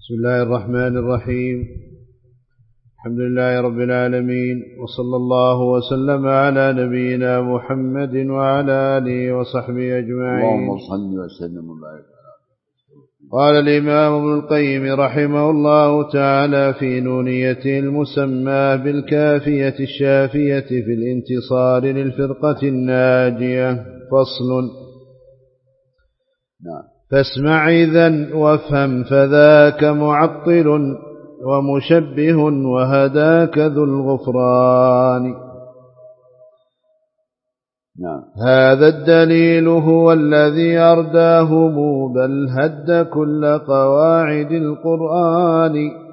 بسم الله الرحمن الرحيم. الحمد لله رب العالمين، وصلى الله وسلم على نبينا محمد وعلى آله وصحبه أجمعين. اللهم صل وسلم وبارك. قال الإمام ابن القيم رحمه الله تعالى في نونيته المسمى بالكافية الشافية في الانتصار للفرقة الناجية: فصل. فاسمع إذن وافهم، فذاك معطل ومشبه وهداك ذو الغفران. هذا الدليل هو الذي أرداهم، بل هد كل قواعد القرآن،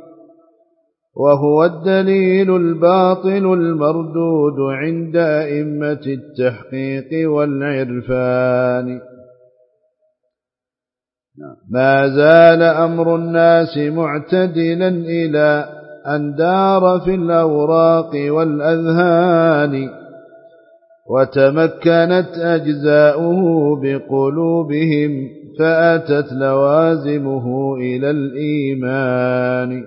وهو الدليل الباطل المردود عند أئمة التحقيق والعرفان. ما زال أمر الناس معتدلا إلى أن دار في الأوراق والأذهان، وتمكنت أجزاؤه بقلوبهم، فأتت لوازمه إلى الإيمان.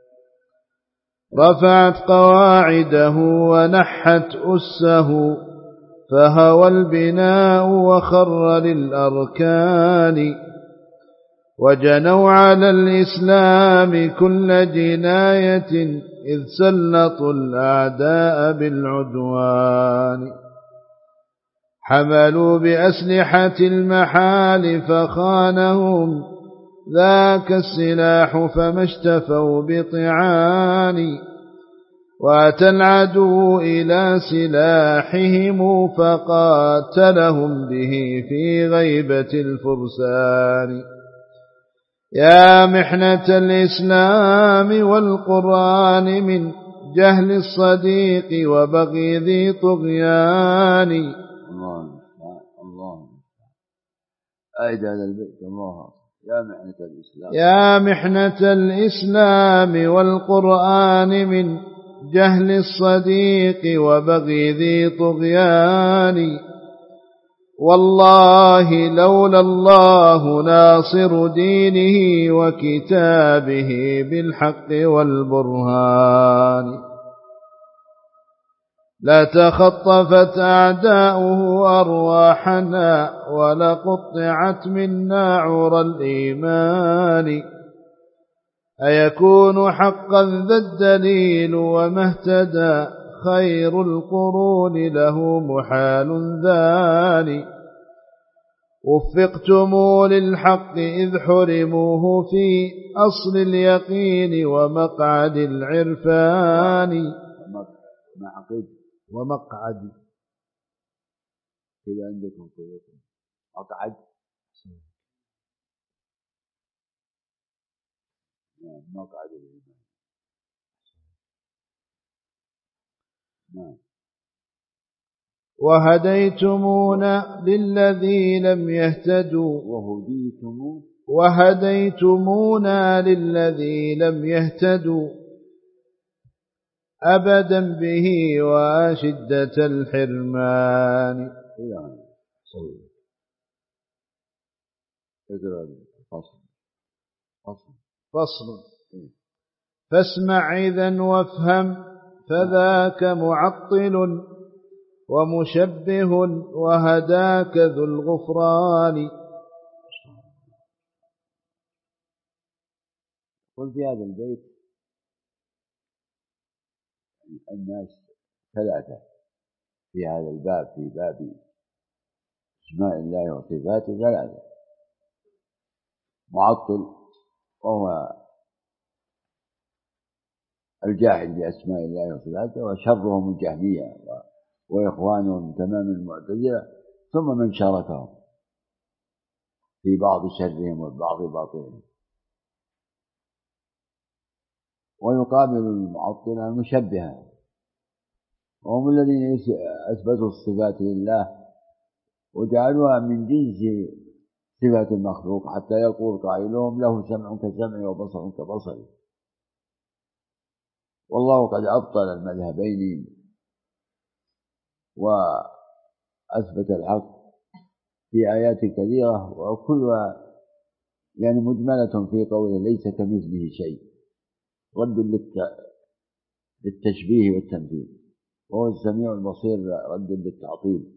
رفعت قواعده ونحت أسه، فهوى البناء وخر للأركان. وجنوا على الإسلام كل جناية، إذ سلطوا الأعداء بالعدوان. حملوا بأسلحة المحال فخانهم ذاك السلاح، فما اشتفوا بطعان. وأتى العدو إلى سلاحهم، فقاتلهم به في غيبة الفرسان. يا محنة الإسلام والقرآن، من جهل الصديق وبغي ذي طغيان. الله أعد هذا البيت. الله يا محنة الإسلام، يا محنة الإسلام والقرآن، من جهل الصديق وبغي ذي طغيان. والله لولا الله ناصر دينه وكتابه بالحق والبرهان، لتخطفت أعداؤه أرواحنا، ولقطعت منا عرى الإيمان. أيكون حقا ذا الدليل وما اهتدى، خير القرون له محال ذان. وفقتم للحق إذ حرموه في أصل اليقين ومقعد العرفان. ومقعد كذا عندكم كلكم مقعد. مقعد الإيمان. وهديتمونا للذي لم يهتدوا، وهديتمونا للذي لم يهتدوا، أبدا به وشدة الحرمان. فصل. فاسمع إذن وافهم، فذاك معطل ومشبه وهداك ذو الغفران. قل في هذا البيت الناس ثلاثة في هذا الباب، في باب اسماء الله وصفاته ثلاثة: معطل وهو الجاحد بأسماء الله وصفاته، وشرهم الجهمية وإخوانهم تمام المعتزلة، ثم من شاركهم في بعض شرهم وبعض باطلهم. ويقابل المعطلة المشبهة، وهم الذين أثبتوا الصفات لله وجعلوها من جنس صفات المخلوق، حتى يقول قائلهم له سمع كسمعه وبصر كبصره. والله قد أبطل المذهبين وأثبت الحق في آيات كثيرة، وكلها يعني مجملة في قوله ليس كمثله شيء، رد للتشبيه والتمثيل، وهو السميع البصير رد للتعطيل.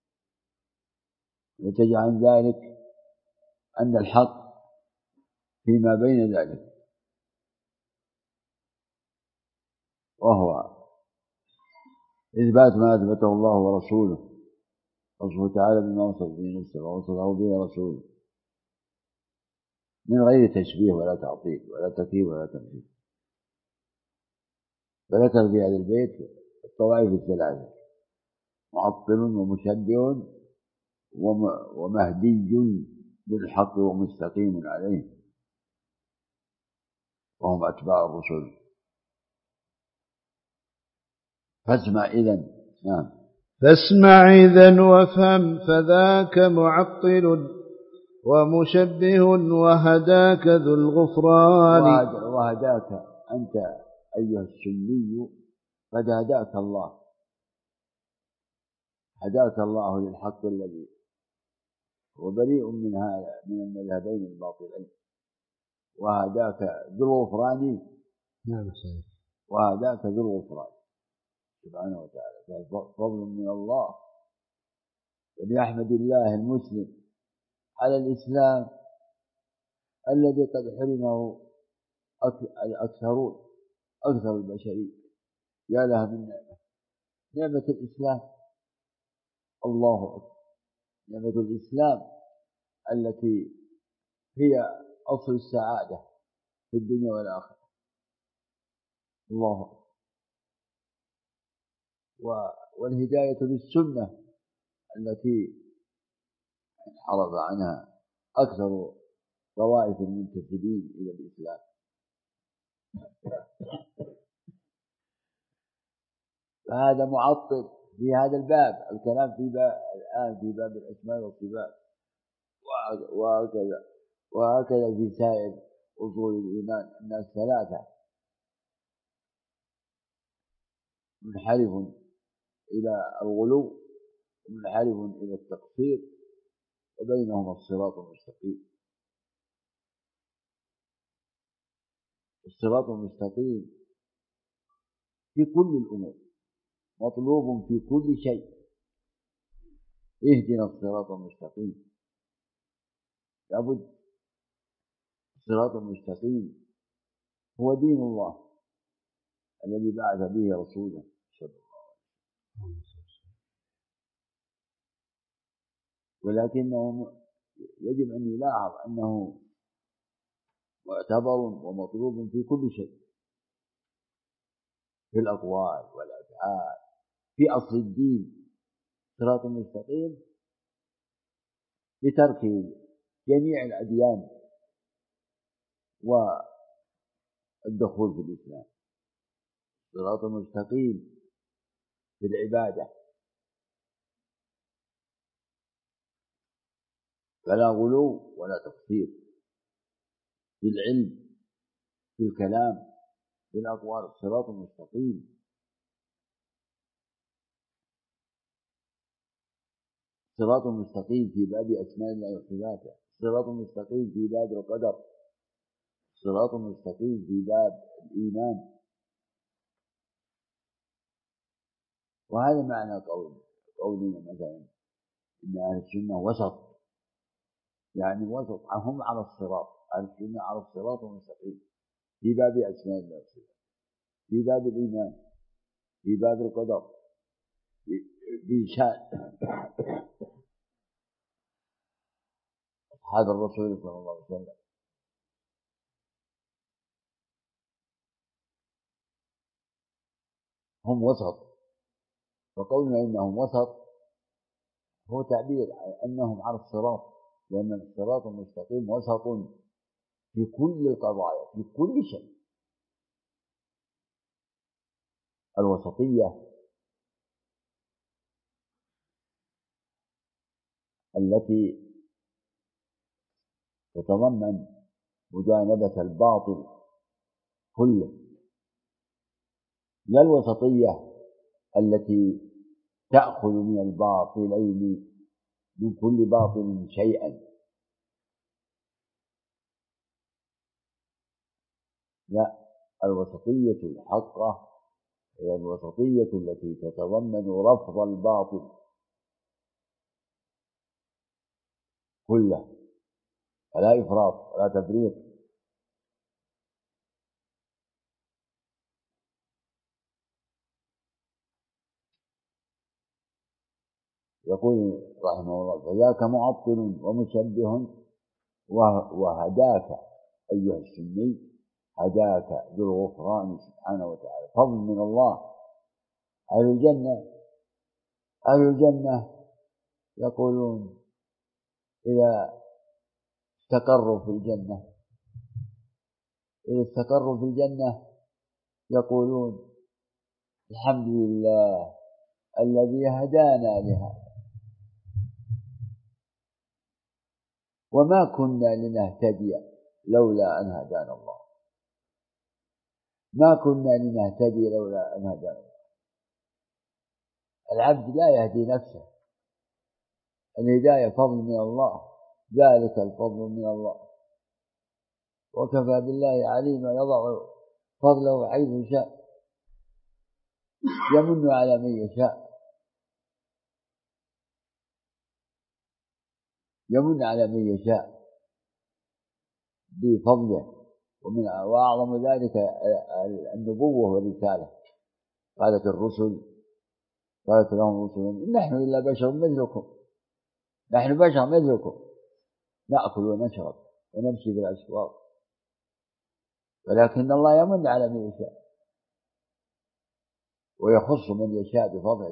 نتج عن ذلك أن الحق فيما بين ذلك، وهو إثبات ما أثبته الله ورسوله، وصفه تعالى بما وصف به نفسه ووصفه به رسوله من غير تشبيه ولا تعطيل ولا تكييف ولا تمثيل. فذكر في هذا البيت الطوائف الثلاثة: معطل ومشبه ومهدي بالحق ومستقيم عليه، وهم أتباع الرسل. فاسمع إذن. نعم. فاسمع إذن وافهم، فذاك معطل ومشبه وهداك ذو الغفران. وهداك أنت أيها السني، قد هداك الله، هداك الله للحق الذي هو بريء من هذا من المذهبين الباطلين، وهداك ذو الغفران. نعم صحيح. وهداك ذو الغفران سبحانه وتعالى، فضل من الله. فليحمد الله المسلم على الإسلام الذي قد حرمه الأكثرون، أكثر البشرية. يا لها من نعمة، نعمة الإسلام. الله أكبر. نعمة الإسلام التي هي أصل السعادة في الدنيا والآخرة. الله أكبر. والهداية للسنة التي انحرف عنها أكثر طوائف المنتسبين إلى الإسلام. فهذا معطل في هذا الباب. الكلام في باب الآن في باب الأسماء والصفات، وهكذا في سائر أصول الإيمان. الناس ثلاثة: منحرف إلى الغلو، ومنحرف إلى التقصير، وبينهما الصراط المستقيم. الصراط المستقيم في كل الأمور، مطلوب في كل شيء. اهدنا الصراط المستقيم. لابد. الصراط المستقيم هو دين الله الذي بعث به رسوله صلى الله عليه وسلم. ولكنه يجب أن يلاحظ أنه معتبر ومطلوب في كل شيء، في الأقوال والأفعال، في أصل الدين. صراط المستقيم بترك جميع الأديان والدخول في الإسلام. صراط المستقيم في العبادة، فلا غلو ولا تقصير، في العلم، في الكلام، في الأقوال. الصراط المستقيم. الصراط المستقيم في باب أسماء الله وصفاته. الصراط المستقيم في باب القدر. الصراط المستقيم في باب الإيمان. وهذا معنى قولنا مثلا إن أهل السنة وسط، يعني وسط، هم على الصراط. أهل السنة على الصراط المستقيم في باب أسماء الله وصفاته، في باب الإيمان، في باب القدر، في شأن أصحاب الرسول صلى الله عليه وسلم. هم وسط. فقولنا إنهم وسط هو تعبير أنهم على الصراط، لأن الصراط المستقيم وسط في كل القضايا، في كل شيء. الوسطية التي تتضمن مجانبة الباطل كله، لا الوسطية التي تأخذ من الباطلين، من كل باطل شيئا. لا، الوسطية الحقة هي الوسطية التي تتضمن رفض الباطل كله، فلا إفراط ولا تفريط. يقول رحمه الله: فذاك معطل ومشبه وهداك أيها السني، هداك ذو الغفران سبحانه وتعالى، فضل من الله. أهل الجنة يقولون إذا استقروا في الجنة يقولون: الحمد لله الذي هدانا لهذا وما كنا لنهتدي لولا أن هدانا الله. ما كنا لنهتدي لولا أن هدانا الله. العبد لا يهدي نفسه، الهداية فضل من الله، ذلك الفضل من الله، وكفى بالله عليما، يضع فضله حيث شاء، يمن على من يشاء، يمن على من يشاء بفضله. وأعظم ذلك النبوة والرسالة. قالت لهم رسلهم: إن نحن إلا بشر مثلكم، نحن بشر مثلكم، نأكل ونشرب ونمشي في الأسواق، ولكن الله يمن على من يشاء ويخص من يشاء بفضله،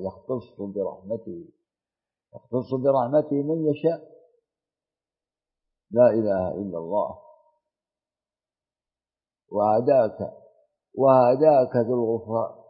يختص برحمته من يشاء. لا إله إلا الله. وهداك ذو الغفران.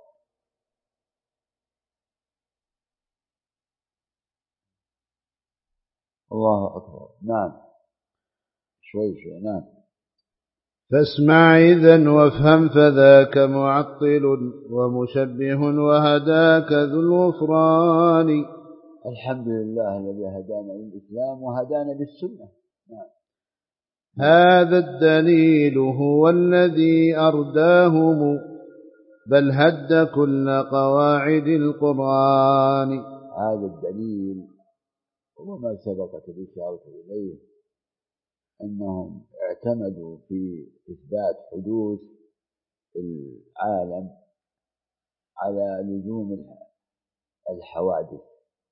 الله أكبر. نعم، شوي نعم. فاسمع إذن وافهم، فذاك معطل ومشبه وهداك ذو الغفران. الحمد لله الذي هدانا للإسلام وهدانا للسنة. نعم. هذا الدليل هو الذي أرداهم، بل هد كل قواعد القرآن. هذا الدليل هو ما سبقت الإشارة إليه، أنهم اعتمدوا في إثبات حدوث العالم على لزوم الحوادث.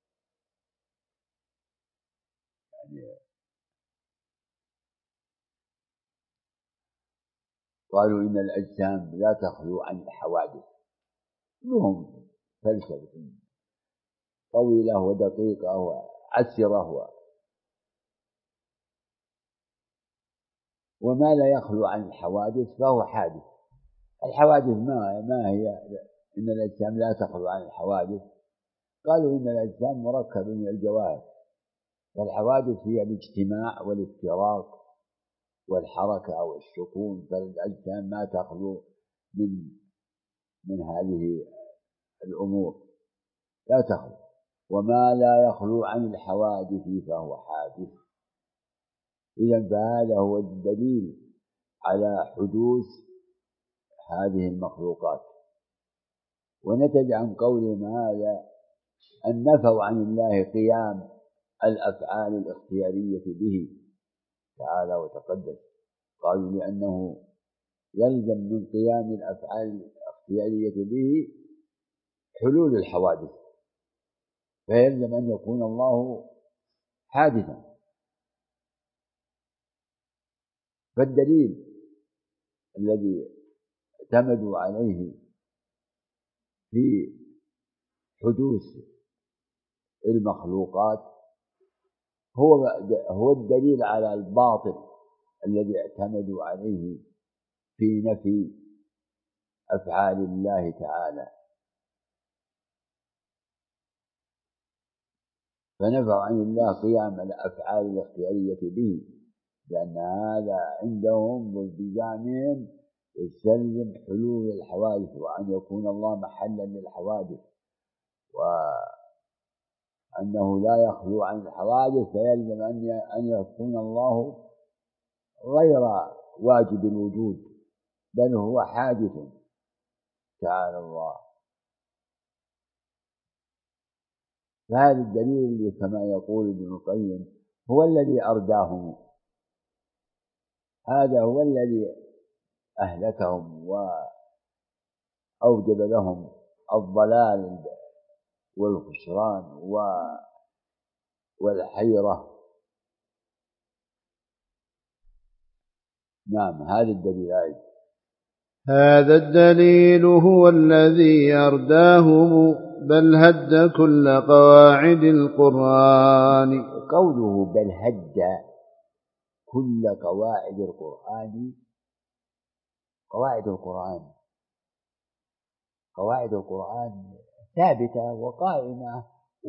يعني قالوا إن الأجسام لا تخلو عن الحوادث. لهم فلسفة طويلة ودقيقة وعسرة، وما لا يخلو عن الحوادث فهو حادث. الحوادث ما هي إن الأجسام لا تخلو عن الحوادث؟ قالوا إن الأجسام مركب من الجواهر، فالحوادث هي الاجتماع والافتراق والحركة والسكون، فالأجسام ما تخلو من هذه الأمور، لا تخلو. وما لا يخلو عن الحوادث فهو حادث. إذن فهذا هو الدليل على حدوث هذه المخلوقات. ونتج عن قولهم هذا أن نفوا عن الله قيام الأفعال الاختيارية به تعالى وتقدس. قالوا لأنه يلزم من قيام الأفعال الاختيارية به حلول الحوادث، فيلزم أن يكون الله حادثا. فالدليل الذي اعتمدوا عليه في حدوث المخلوقات هو الدليل على الباطل الذي اعتمدوا عليه في نفي أفعال الله تعالى. فنفوا عن الله قيام الأفعال الاختيارية به، لأن هذا عندهم بزعمهم يستلزم حلول الحوادث، وأن يكون الله محلا للحوادث، وأنه لا يخلو عن الحوادث، فيلزم أن يكون الله غير واجب الوجود، بل هو حادث تعالى الله. فهذا الدليل كما يقول ابن القيم هو الذي أرداهم، هذا هو الذي أهلكهم وأوجب لهم الضلال والخسران والحيرة. نعم، هذا الدليل أيضا. هذا الدليل هو الذي أرداهم بل هد كل قواعد القرآن. قوله بل هد كل قواعد القرآن، قواعد القرآن ثابتة وقائمة،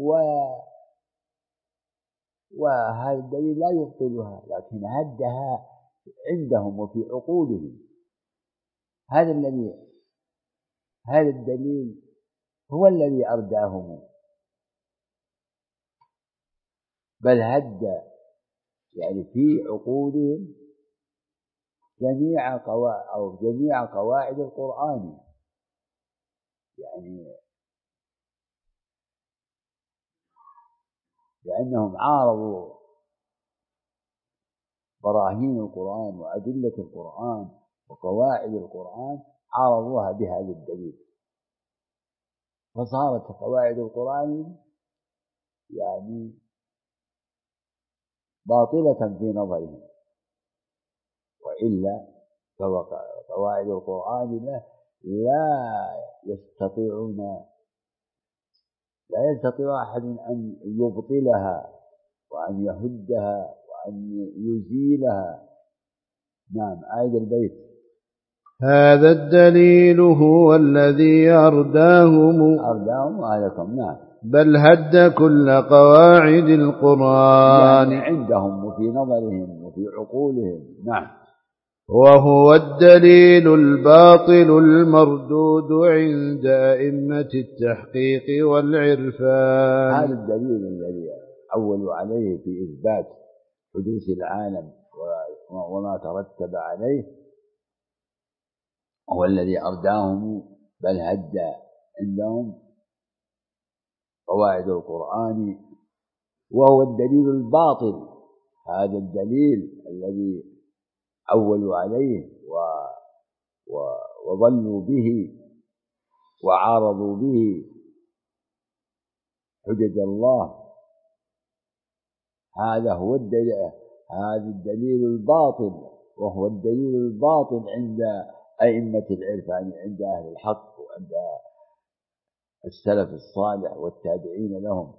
وهذا الدليل لا يبطلها، لكن هدها عندهم وفي عقولهم. هذا الدليل هو الذي أرداهم. بل هد يعني في عقولهم جميع قواعد القرآن، يعني لأنهم عارضوا براهين القرآن وأدلة القرآن وقواعد القرآن، عارضوها بهذا الدليل، فصارت قواعد القرآن يعني باطلة في نظرهم. وإلا فقواعد القرآن لا يستطيع أحد أن يبطلها وأن يهدها وأن يزيلها. نعم، آية البيت. هذا الدليل هو الذي أرداهم وأهلكم. نعم، بل هد كل قواعد القرآن، يعني عندهم وفي نظرهم وفي عقولهم. نعم. وهو الدليل الباطل المردود عند أئمة التحقيق والعرفان. هذا الدليل الذي أولوا عليه في إثبات حدوث العالم وما ترتب عليه هو الذي أرداهم. بل هد عندهم قواعد القرآن، وهو الدليل الباطل. هذا الدليل الذي أولوا عليه وضلوا به وعارضوا به حجج الله، هذا هو الدليل. هذا الدليل الباطل، وهو الدليل الباطل عند أئمة العرفان، عند أهل الحق وعند السلف الصالح والتابعين لهم.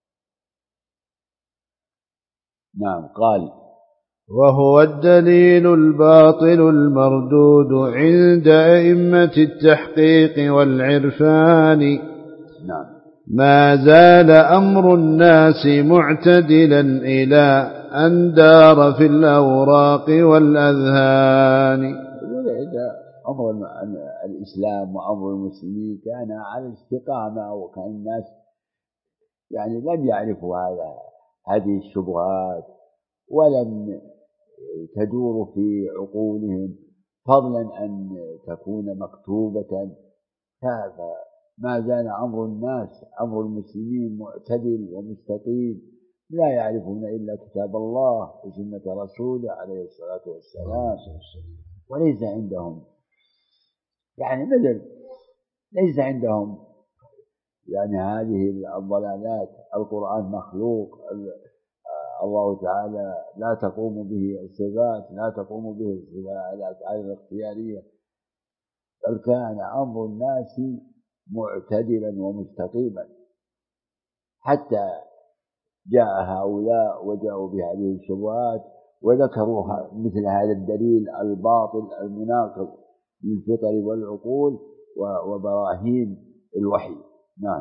نعم، قال وهو الدليل الباطل المردود عند أئمة التحقيق والعرفان. نعم. ما زال أمر الناس معتدلا إلى أن دار في الأوراق والأذهان. إذا أمر الإسلام وأمر المسلمين كان على الاستقامة، وكان الناس يعني لم يعرفوا هذه الشبهات، ولم تدور في عقولهم، فضلا أن تكون مكتوبة. فما زال أمر الناس، أمر المسلمين معتدل ومستقيم، لا يعرفون إلا كتاب الله وسنة رسوله عليه الصلاة والسلام، وليس عندهم يعني ليس عندهم يعني هذه الضلالات. القرآن مخلوق، الله تعالى لا تقوم به الصفات، الأفعال الاختيارية، بل كان أمر الناس معتدلا ومستقيما، حتى جاء هؤلاء وجاءوا بهذه الشبهات وذكروا مثل هذا الدليل الباطل المناقض للفطر والعقول وبراهين الوحي. نعم.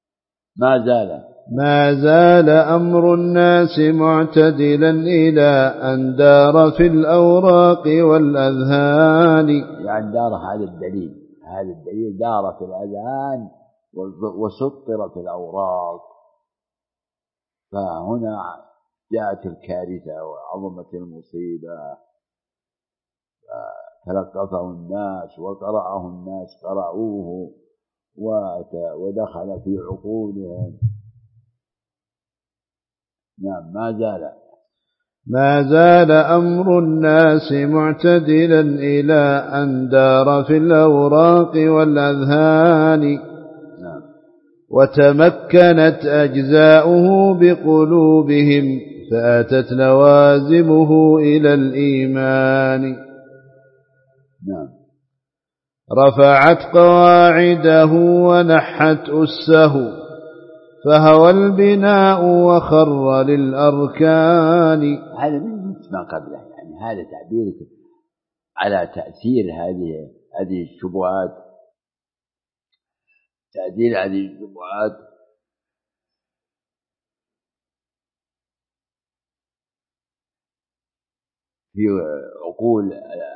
ما زال أمر الناس معتدلا إلى أن دار في الأوراق والأذهان. يعني دار هذا الدليل دار في الأذهان وسطر في الأوراق. فهنا جاءت الكارثة وعظمت المصيبة. تلقفه الناس وقرأه الناس قرأوه ودخل في عقولهم. نعم. ما زال أمر الناس معتدلا إلى أن دار في الأوراق والأذهان. نعم. وتمكنت أجزاؤه بقلوبهم فأتت لوازمه إلى الإيمان. نعم. رفعت قواعده ونحت أسه فهوى البناء وخر للأركان. هذا من مثل ما قبله، يعني هذا تعبيرك على تأثير هذه الشبهات، تأثير هذه الشبهات في عقول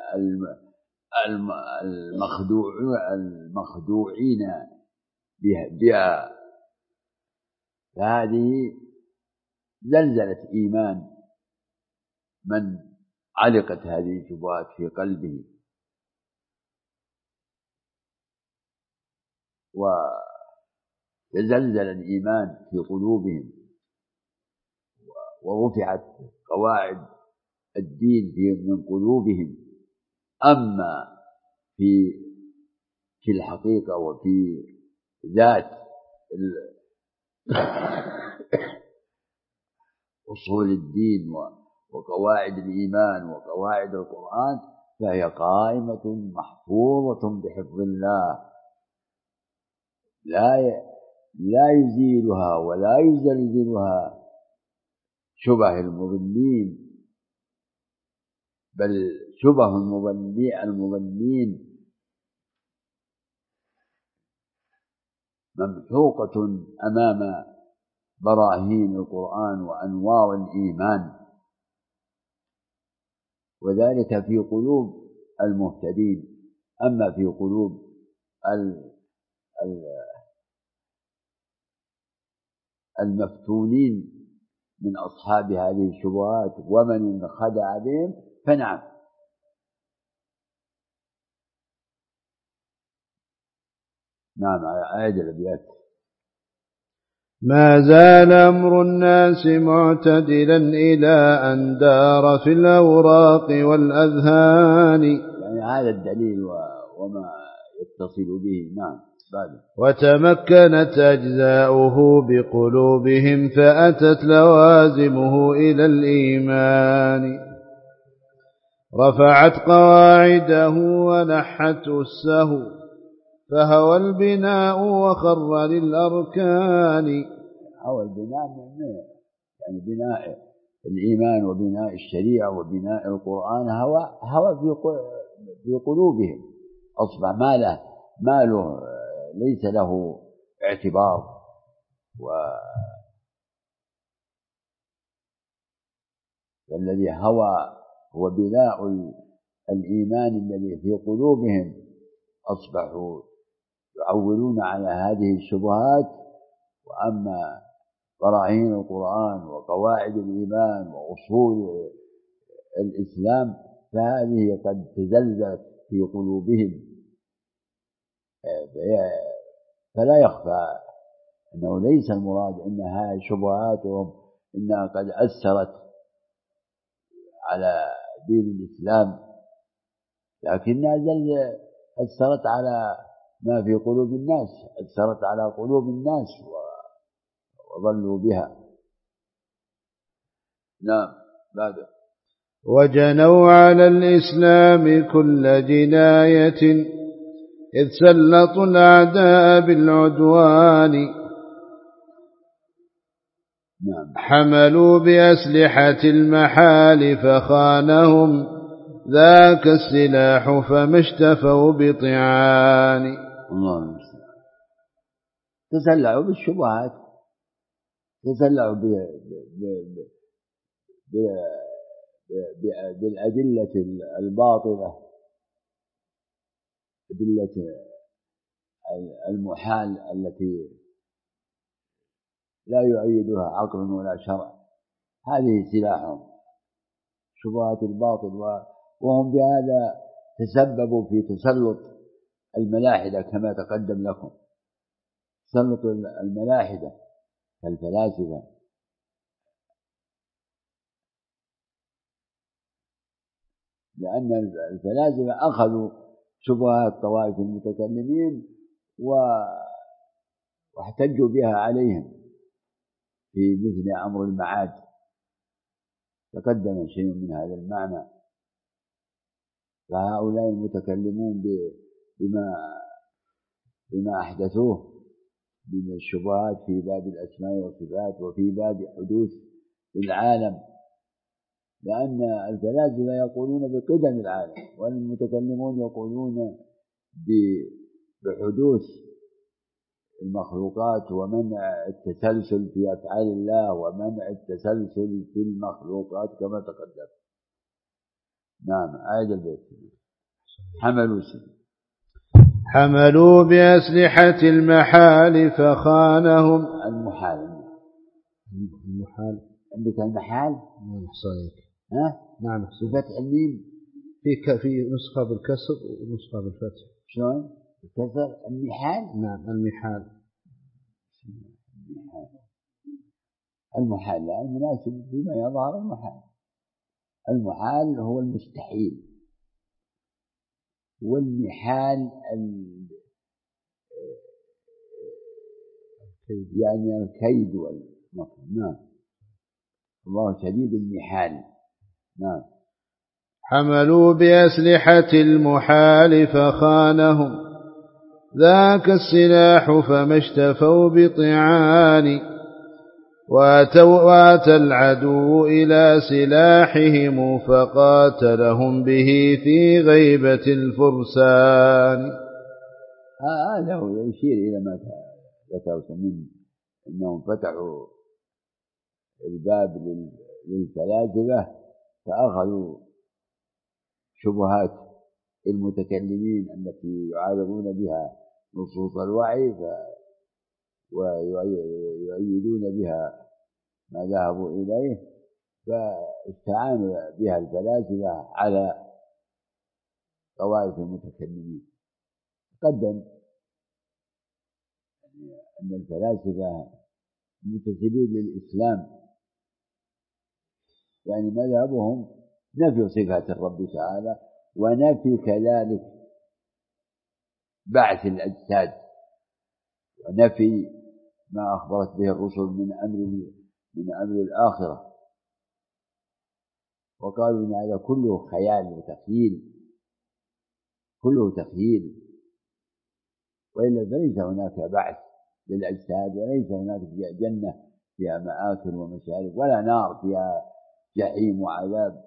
المخدوعين بها. فهذه زلزلت إيمان من علقت هذه الشبهات في قلبه، وتزلزل الإيمان في قلوبهم، ورفعت قواعد الدين من قلوبهم. أما في الحقيقة وفي ذات أصول الدين وقواعد الإيمان وقواعد القرآن فهي قائمة محفوظة بحفظ الله، لا يزيلها ولا يزلزلها شبه المضلين، بل شبه المضلين ممحوقة أمام براهين القرآن وأنوار الإيمان، وذلك في قلوب المهتدين. أما في قلوب المفتونين من أصحاب هذه الشبهات ومن انخدع بهم فنعم. نعم. عيد الأبيات. ما زال أمر الناس معتدلا إلى أن دار في الأوراق والأذهان. يعني هذا الدليل وما يتصل به. نعم. بعد. وتمكنت أجزاؤه بقلوبهم فأتت لوازمه إلى الإيمان. رفعت قواعده ونحت أسه فهوى البناء وخر للأركان. هوى البناء يعني بناء الإيمان وبناء الشريعة وبناء القرآن هوى في قلوبهم، أصبح ما له ليس له اعتبار. والذي هو بناء الإيمان الذي في قلوبهم، أصبحوا يعولون على هذه الشبهات. وأما براهين القرآن وقواعد الإيمان وأصول الإسلام فهذه قد تزلزلت في قلوبهم، فلا يخفى أنه ليس المراد أن هذه شبهاتهم إنها قد أثرت على دين الإسلام، لكنها أثرت على ما في قلوب الناس، أثرت على قلوب الناس وظلوا بها. نعم. بعد. وجنوا على الإسلام كل جناية إذ سلطوا الأعداء بالعدوان. نعم. حملوا بأسلحة المحال فخانهم ذاك السلاح فما اشتفوا بطعان. الله المستعان. تسلعوا بالشبهات، تسلعوا بالأدلة الباطلة، أدلة المحال التي لا يؤيدها عقل ولا شرع. هذه سلاحهم، شبهات الباطل، وهم بهذا تسببوا في تسلط الملاحدة كما تقدم لكم. تسلط الملاحدة كالفلاسفة، لأن الفلاسفة أخذوا شبهات طوائف المتكلمين واحتجوا بها عليهم في مثل أمر المعاد. تقدم شيء من هذا المعنى. فهؤلاء المتكلمون بما أحدثوه من الشبهات في باب الأسماء والصفات وفي باب حدوث العالم، لأن الفلاسفة يقولون بقدم العالم والمتكلمون يقولون بحدوث المخلوقات ومنع التسلسل في أفعال الله ومنع التسلسل في المخلوقات كما تقدم. نعم، عاد البيت. حملوا بأسلحة المحال فخانهم. المحال عندك المحال؟ صحيح. نعم، بفتح الميم. في نسخة بالكسر ونسخة بالفتح. شلون؟ بالكسر المحال؟ نعم، المحال. المحال لا، المناسب فيما يظهر المحال هو المستحيل، والمحال يعني الكيد والمكر. نعم، الله شديد المحال. نعم. حملوا بأسلحة المحال فخانهم، ذاك السلاح فما اشتفوا بطعان، وأتى العدو إلى سلاحهم فقاتلهم به في غيبة الفرسان. هذا هو يشير إلى ما ذكرت من أنهم فتحوا الباب للفلاسفة فأخذوا شبهات المتكلمين التي يعارضون بها نصوص الوحي ويؤيدون بها ما ذهبوا إليه، فاستعانوا بها الفلاسفة على طوائف المتكلمين. قدم أن الفلاسفة منتسبين للإسلام، يعني مذهبهم نفي صفات الرب تعالى ونفي كذلك بعث الأجساد ونفي ما أخبرت به الرسل من أمر الآخرة، وقالوا إن هذا كله خيال وتخيل، كله تخيل، وإلا فليس هناك بعث للأجساد، وليس هناك جنة فيها مآكل ومشارب، ولا نار فيها جحيم وعذاب.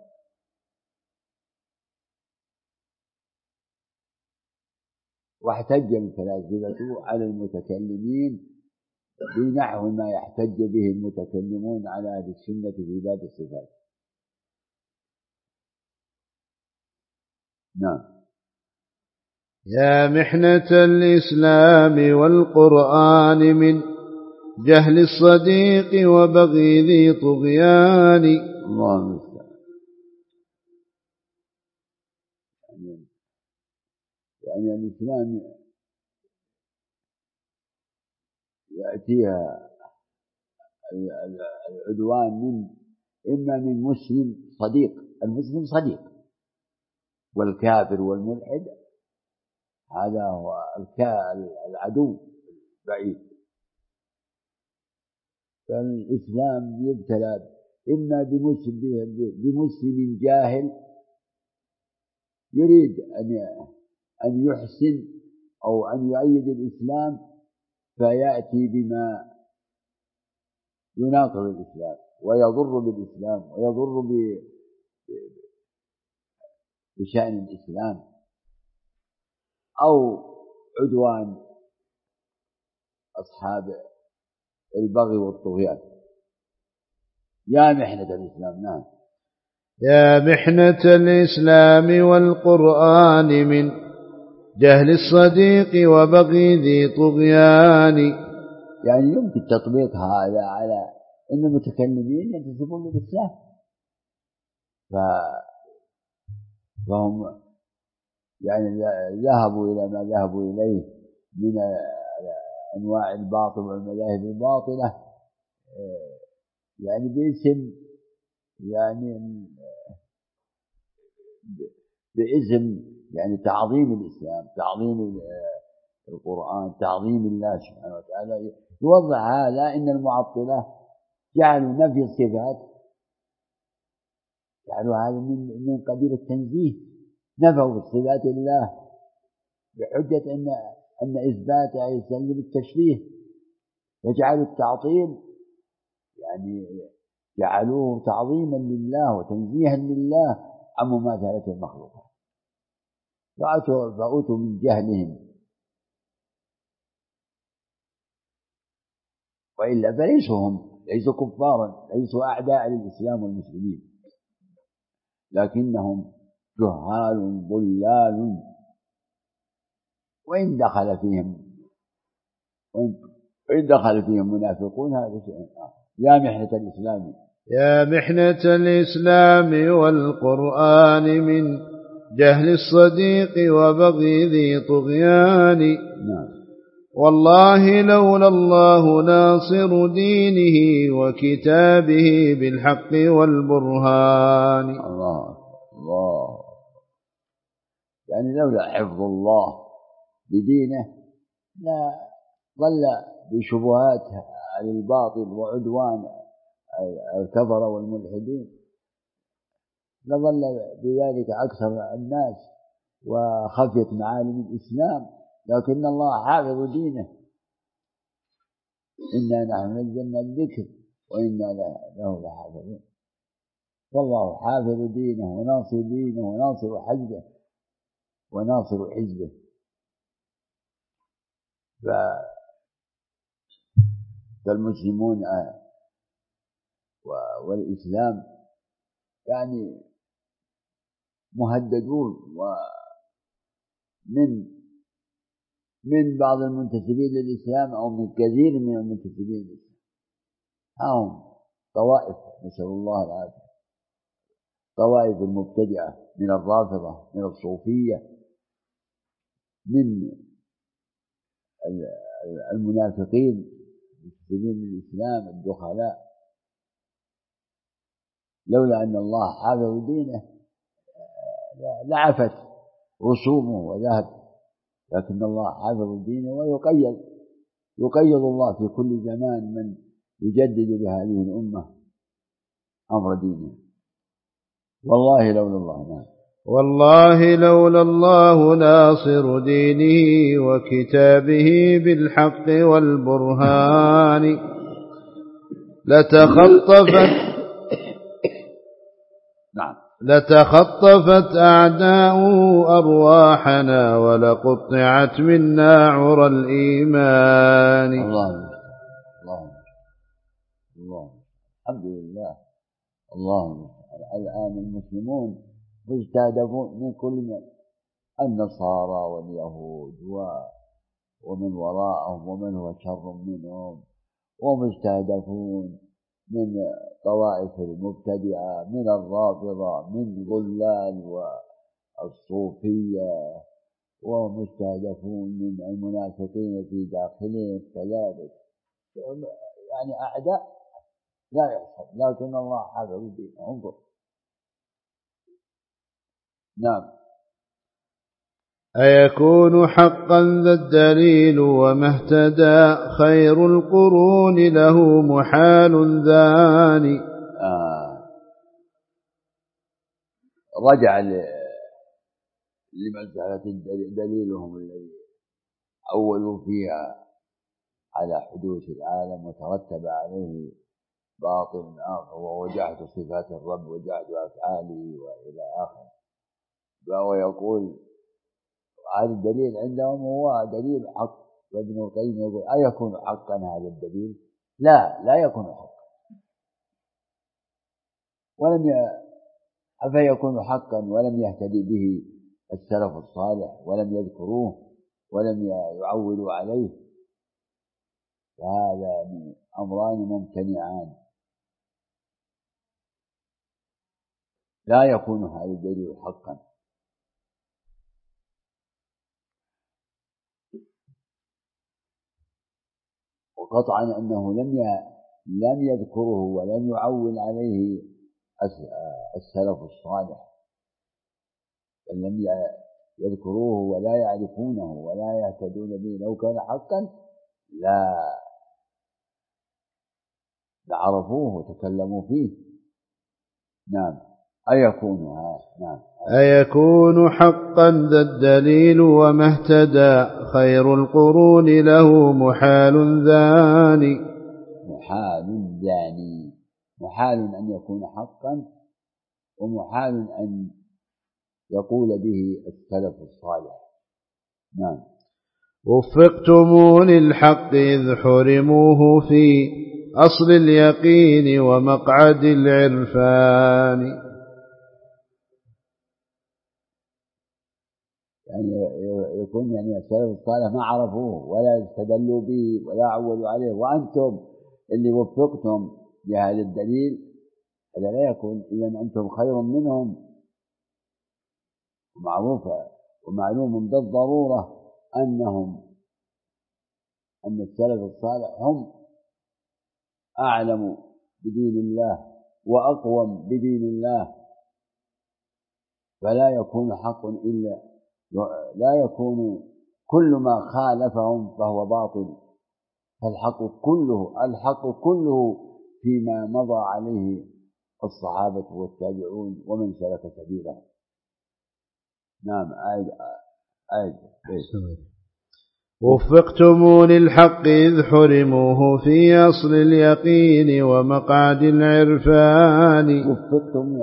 واحتج الفلاسفة على المتكلمين بنحو ما يحتج به المتكلمون على أهل السنة في باب الصفات. نعم. يا محنة الإسلام والقرآن من جهل الصديق وبغي ذي طغيان. الله المستعان. يعني الإسلام يأتيها العدوان إما من مسلم صديق، المسلم صديق، والكافر والملحد هذا هو العدو بعيد. فالإسلام يبتلى إما بمسلم جاهل يريد أن يحسن أو أن يؤيد الإسلام فيأتي بما يناقض الإسلام ويضر بالإسلام ويضر بشأن الإسلام، أو عدوان أصحاب البغي والطغيان. يا محنة الإسلام. نعم. يا محنة الإسلام والقرآن من جهل الصديق وبغي ذي طغيان. يعني يمكن تطبيق هذا على أن المتكلمين ينتسبون للإسلام، فهم يعني ذهبوا إلى ما ذهبوا إليه من أنواع الباطل والمذاهب الباطلة، يعني باسم، يعني باسم يعني تعظيم الإسلام، تعظيم القرآن، تعظيم الله سبحانه وتعالى. يوضح هذا إن المعطلة جعلوا نفي الصفات، جعلوا هذا من قبيل التنزيه، نفوا صفات الله بحجة أن إثباتها يستلزم التشبيه، فجعلوا التعطيل يعني جعلوه تعظيما لله وتنزيها لله عن مماثلة المخلوقات، فأتوا من جهلهم، وإلا فليسوا هم، ليسوا كفارا، ليسوا أعداء للإسلام والمسلمين، لكنهم جهال ضلال. وإن دخل فيهم منافقون هذا شيء آخر. يا محنة الإسلام، يا محنة الإسلام والقرآن من جهل الصديق وبغي ذي طغيان. نعم. والله لولا الله ناصر دينه وكتابه بالحق والبرهان. الله الله، يعني لولا حفظ الله بدينه لا ظل بشبهات عن الباطل وعدوان الكفر والملحدين، لظل بذلك أكثر الناس وخفيت معالم الإسلام، لكن الله حافظ دينه. إنا نحن نزلنا الذكر وإنا له لحافظون، فالله حافظ دينه وناصر دينه وناصر حزبه وناصر حزبه. فالمسلمون والإسلام يعني مهددون، ومن بعض المنتسبين للإسلام أو من كثير من المنتسبين للإسلام هم طوائف، نسأل الله العافية، طوائف المبتدعة من الرافضة، من الصوفية، من المنافقين المنتسبين للإسلام الدخلاء. لولا أن الله حافظ دينه لعفت رسومه وذهب، لكن الله حافظ دينه ويقيض الله في كل زمان من يجدد بهذه الأمة أمر دينه. والله لولا الله. نعم. والله لولا الله ناصر دينه وكتابه بالحق والبرهان لتخطفت أعداؤه أرواحنا ولقطعت منا عرى الإيمان. الله الحمد لله. الله الآن المسلمون مستهدفون من كل من النصارى واليهود ومن وراءهم ومن هو شر منهم، ومستهدفون من طوائف المبتدعة، من الرافضة، من ضلال والصوفية، ومستهدفون من المنافقين في داخلهم كذلك، يعني أعداء لا يحصل، لكن الله حافظ دينه. انظر. نعم. أيكون حقا ذا الدليل وما اهتدى خير القرون له محال ذان. رجع لمسألة دليلهم الذي أولوا فيها على حدوث العالم وترتب عليه باطل آخر، وهو جحد صفات الرب وجحد أفعاله وإلى آخره. فهو يقول هذا الدليل عندهم هو دليل حق، وابن القيم يقول أيكون حقا هذا الدليل؟ لا يكون حقا. أفيكون حقا ولم يهتدي به السلف الصالح ولم يذكروه ولم يعولوا عليه؟ فهذا من أمران ممتنعان، لا يكون هذا الدليل حقا. وقطعا أنه لم يذكره ولم يعول عليه السلف الصالح، بل لم يذكروه ولا يعرفونه ولا يهتدون به. لو كان حقا لعرفوه وتكلموا فيه. نعم. أيكون حقا ذا الدليل وما اهتدى خير القرون له محال ذاني. محال أن يكون حقا، ومحال أن يقول به السلف الصالح. نعم. وفقتم للحق إذ حرموه في أصل اليقين ومقعد العرفان. يعني يكون السلف الصالح ما عرفوه ولا استدلوا به ولا عولوا عليه، وأنتم اللي وفقتم بهذا الدليل، هذا لا يكون. إذن أنتم خير منهم. ومعلوم بالضرورة أن السلف الصالح هم أعلم بدين الله وأقوم بدين الله، فلا يكون حق لا يكون كل ما خالفهم فهو باطل. الحق كله فيما مضى عليه الصحابة والتابعون ومن سلك سبيلهم. نعم. وفقتم للحق إذ حرموه في أصل اليقين ومقعد العرفان. وفقتم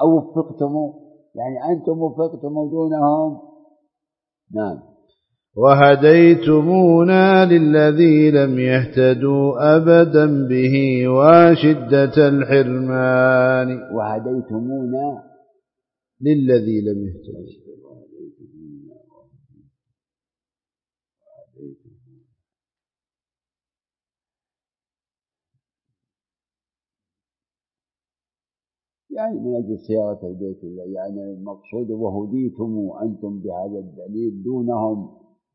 يعني أنتم وفقتم دونهم. نعم. وهديتمونا للذي لم يهتدوا أبدا به وشدة الحرمان. وهديتمونا للذي لم يهتدوا. يعني من أجل صياغة البيت، يعني المقصود وهديتم أنتم بهذا الدليل دونهم،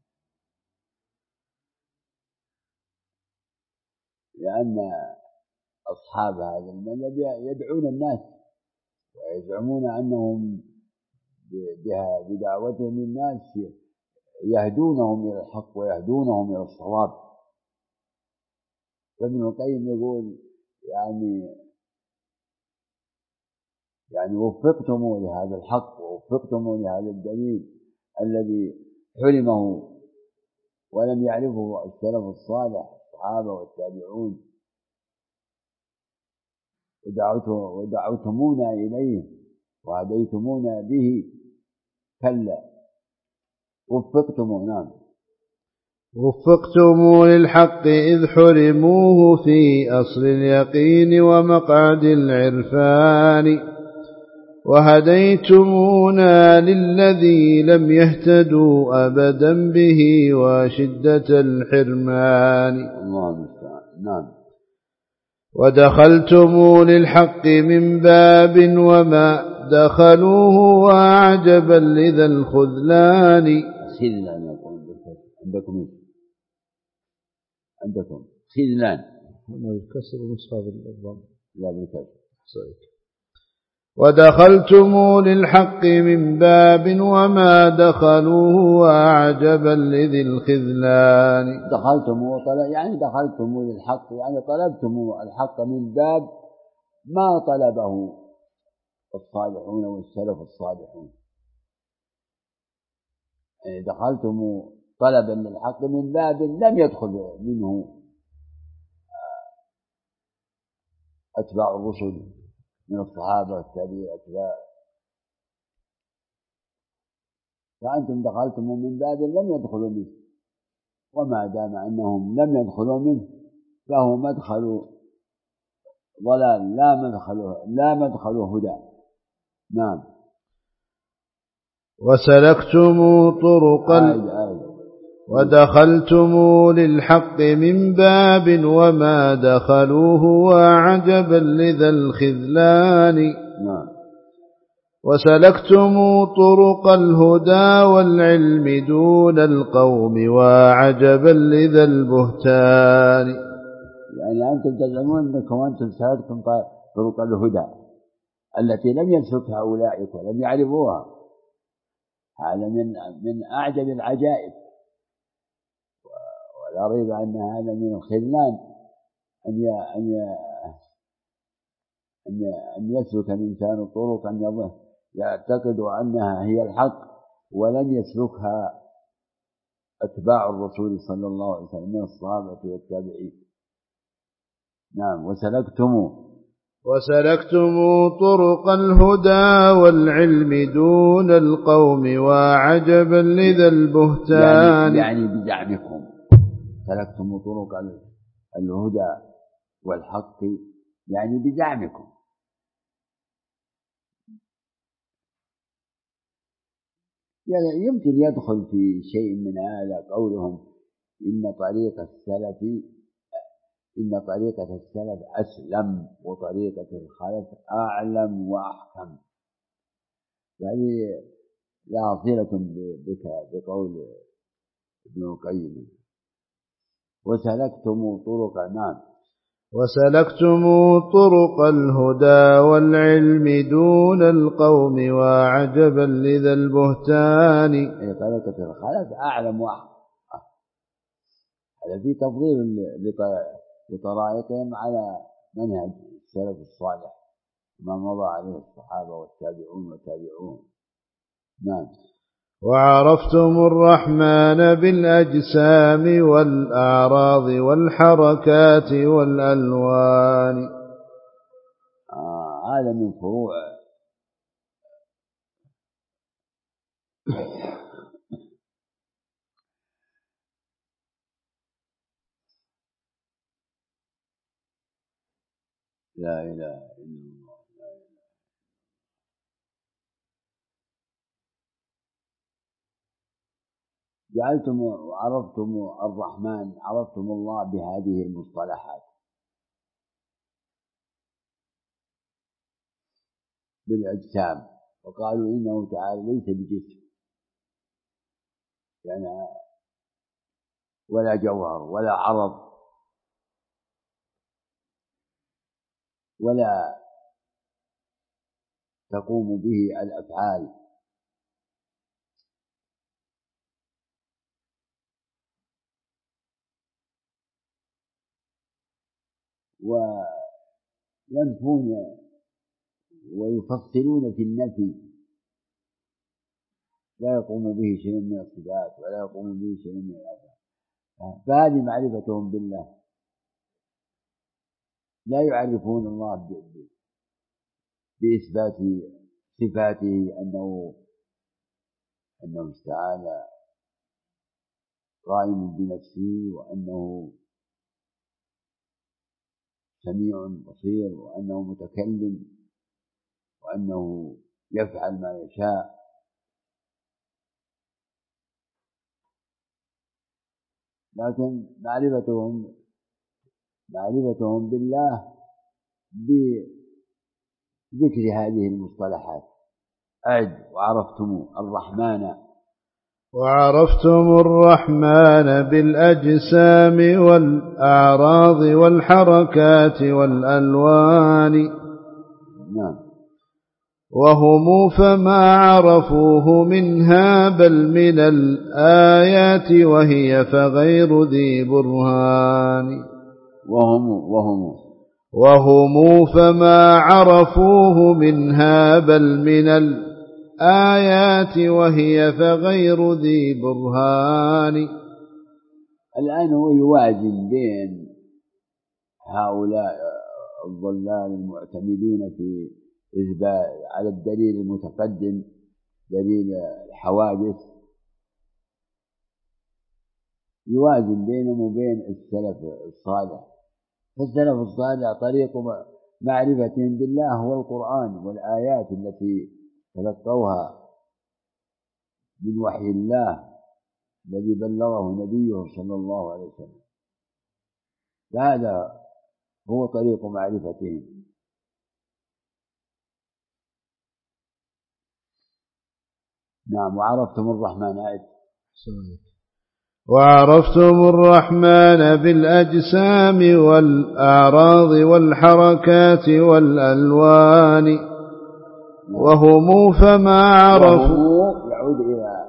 لأن أصحاب هذا المذهب يدعون الناس ويزعمون أنهم بدعوتهم الناس يهدونهم إلى الحق ويهدونهم إلى الصواب. فابن القيم يقول يعني وفقتم لهذا الحق ووفقتم لهذا الدليل الذي حرمه ولم يعرفه السلف الصالح الصحابة والتابعون، ودعوتمونا إليه وهديتمونا به. كلا وفقتم. نعم. وفقتم للحق إذ حرموه في أصل اليقين ومقعد العرفان. وهديتمونا للذي لم يهتدوا أبدا به وشدة الحرمان. الله المستعان. نعم. ودخلتم للحق من باب وما دخلوه وأعجبا لذا الخذلان. خذلان يقول عندكم خذلان. هنا بالكسر ونصفها بالضم. لا بالكسر. ودخلتم للحق من باب وما دخلوه وأعجبا لذي الخذلان. دخلتم للحق يعني طلبتم الحق من باب ما طلبه الصالحون والسلف الصالحون. يعني دخلتم طلبا للحق من باب لم يدخل منه أتباع الرسل من الصحابة والتابعين أتباع، فأنتم دخلتم من باب لم يدخلوا منه، وما دام أنهم لم يدخلوا منه فهو مدخل ضلال لا مدخل هدى. نعم. وسلكتم طرقا ودخلتم للحق من باب وما دخلوه وعجبا لذا الخذلان. نعم. وسلكتم طرق الهدى والعلم دون القوم وعجبا لذا البهتان. يعني أنتم تزعمون أنكم أنتم سلكتم طرق الهدى التي لم يسلكها أولئك ولم يعرفوها. هذا من أعجب العجائب، ولا ريب أن هذا من الخذلان أن يسلك الإنسان طرقا يعتقد أنها هي الحق ولم يسلكها أتباع الرسول صلى الله عليه وسلم من الصحابة والتابعين. نعم. وسلكتم طرق الهدى والعلم دون القوم وعجبا لذا البهتان. يعني بزعمكم سلكتم طرق الهدى والحق، يعني بزعمكم. يعني يمكن يدخل في شيء من هذا قولهم إن طريقة السلف أسلم وطريقة الخلف أعلم وأحكم. يعني لا صلة بقول ابن القيم. وسلكتم طرق الهدى والعلم دون القوم وعجبا لذا البهتان. أي طريقة الخلف أعلم وأحكم. هذا في تفضيل لطرائقهم على منهج السلف الصالح ما مضى عليه الصحابة والتابعون وتابعون. نعم. وعرفتم الرحمن بالأجسام والأعراض والحركات والألوان. هذا من فروع لا إله إلا الله. جعلتم وعرفتم الرحمن، عرفتم الله بهذه المصطلحات بالأجسام، وقالوا إنه تعالى ليس بجسم يعني ولا جوهر ولا عرض ولا تقوم به الأفعال. وينفون ويفصلون في النفي، لا يقوم به شيء من الصفات ولا يقوم به شيء من الأفعال. فهذه معرفتهم بالله. لا يعرفون الله بإثبات صفاته أنه تعالى قائم بنفسه، وأنه سميع بصير، وأنه متكلم، وأنه يفعل ما يشاء. لكن معرفتهم بالله بذكر هذه المصطلحات. وعرفتم الرحمن بالأجسام والأعراض والحركات والألوان. نعم. وهم فما عرفوه منها بل من الآيات وهي فغير ذي برهان. وهم فما عرفوه منها بل من الآيات وهي فغير ذي برهان. الآن هو يوازن بين هؤلاء الضلال المعتمدين في إثبات على الدليل المتقدم، دليل الحوادث، يوازن بينهم وبين السلف الصالح. فالسلف الصالح طريق معرفتهم بالله هو القرآن والآيات التي تلقوها من وحي الله الذي بلغه نبيه صلى الله عليه وسلم. هذا هو طريق معرفتهم. نعم. وعرفتم الرحمن وعرفتم الرحمن بالأجسام والأعراض والحركات والألوان وهم فما عرفوا. يعود إلى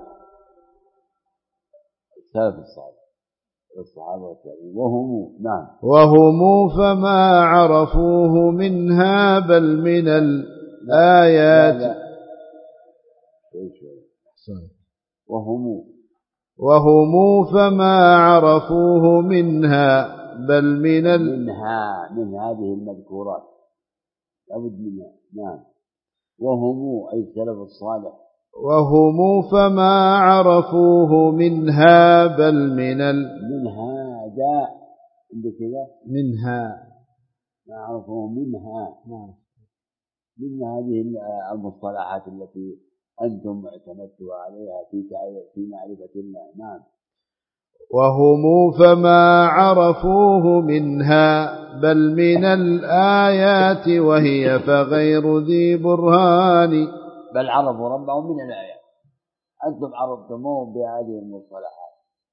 السلف الصالح الصحابة والتابعين. وهم فما عرفوه منها بل من الآيات. وهم فما عرفوه منها بل من هذه المذكورات لابد منها. نعم. وهم أي السلف الصالح. وهم فما عرفوه منها بل منها جاء عندك كذا منها ما عرفوه منها. نعم. من هذه المصطلحات التي أنتم اعتمدتوا عليها في معرفة الله. نعم. وهم فما عرفوه منها بل من الآيات وهي فغير ذي برهان. بل عرفوا ربهم من الآيات. أنتم عرفتموه بهذه المصطلحات.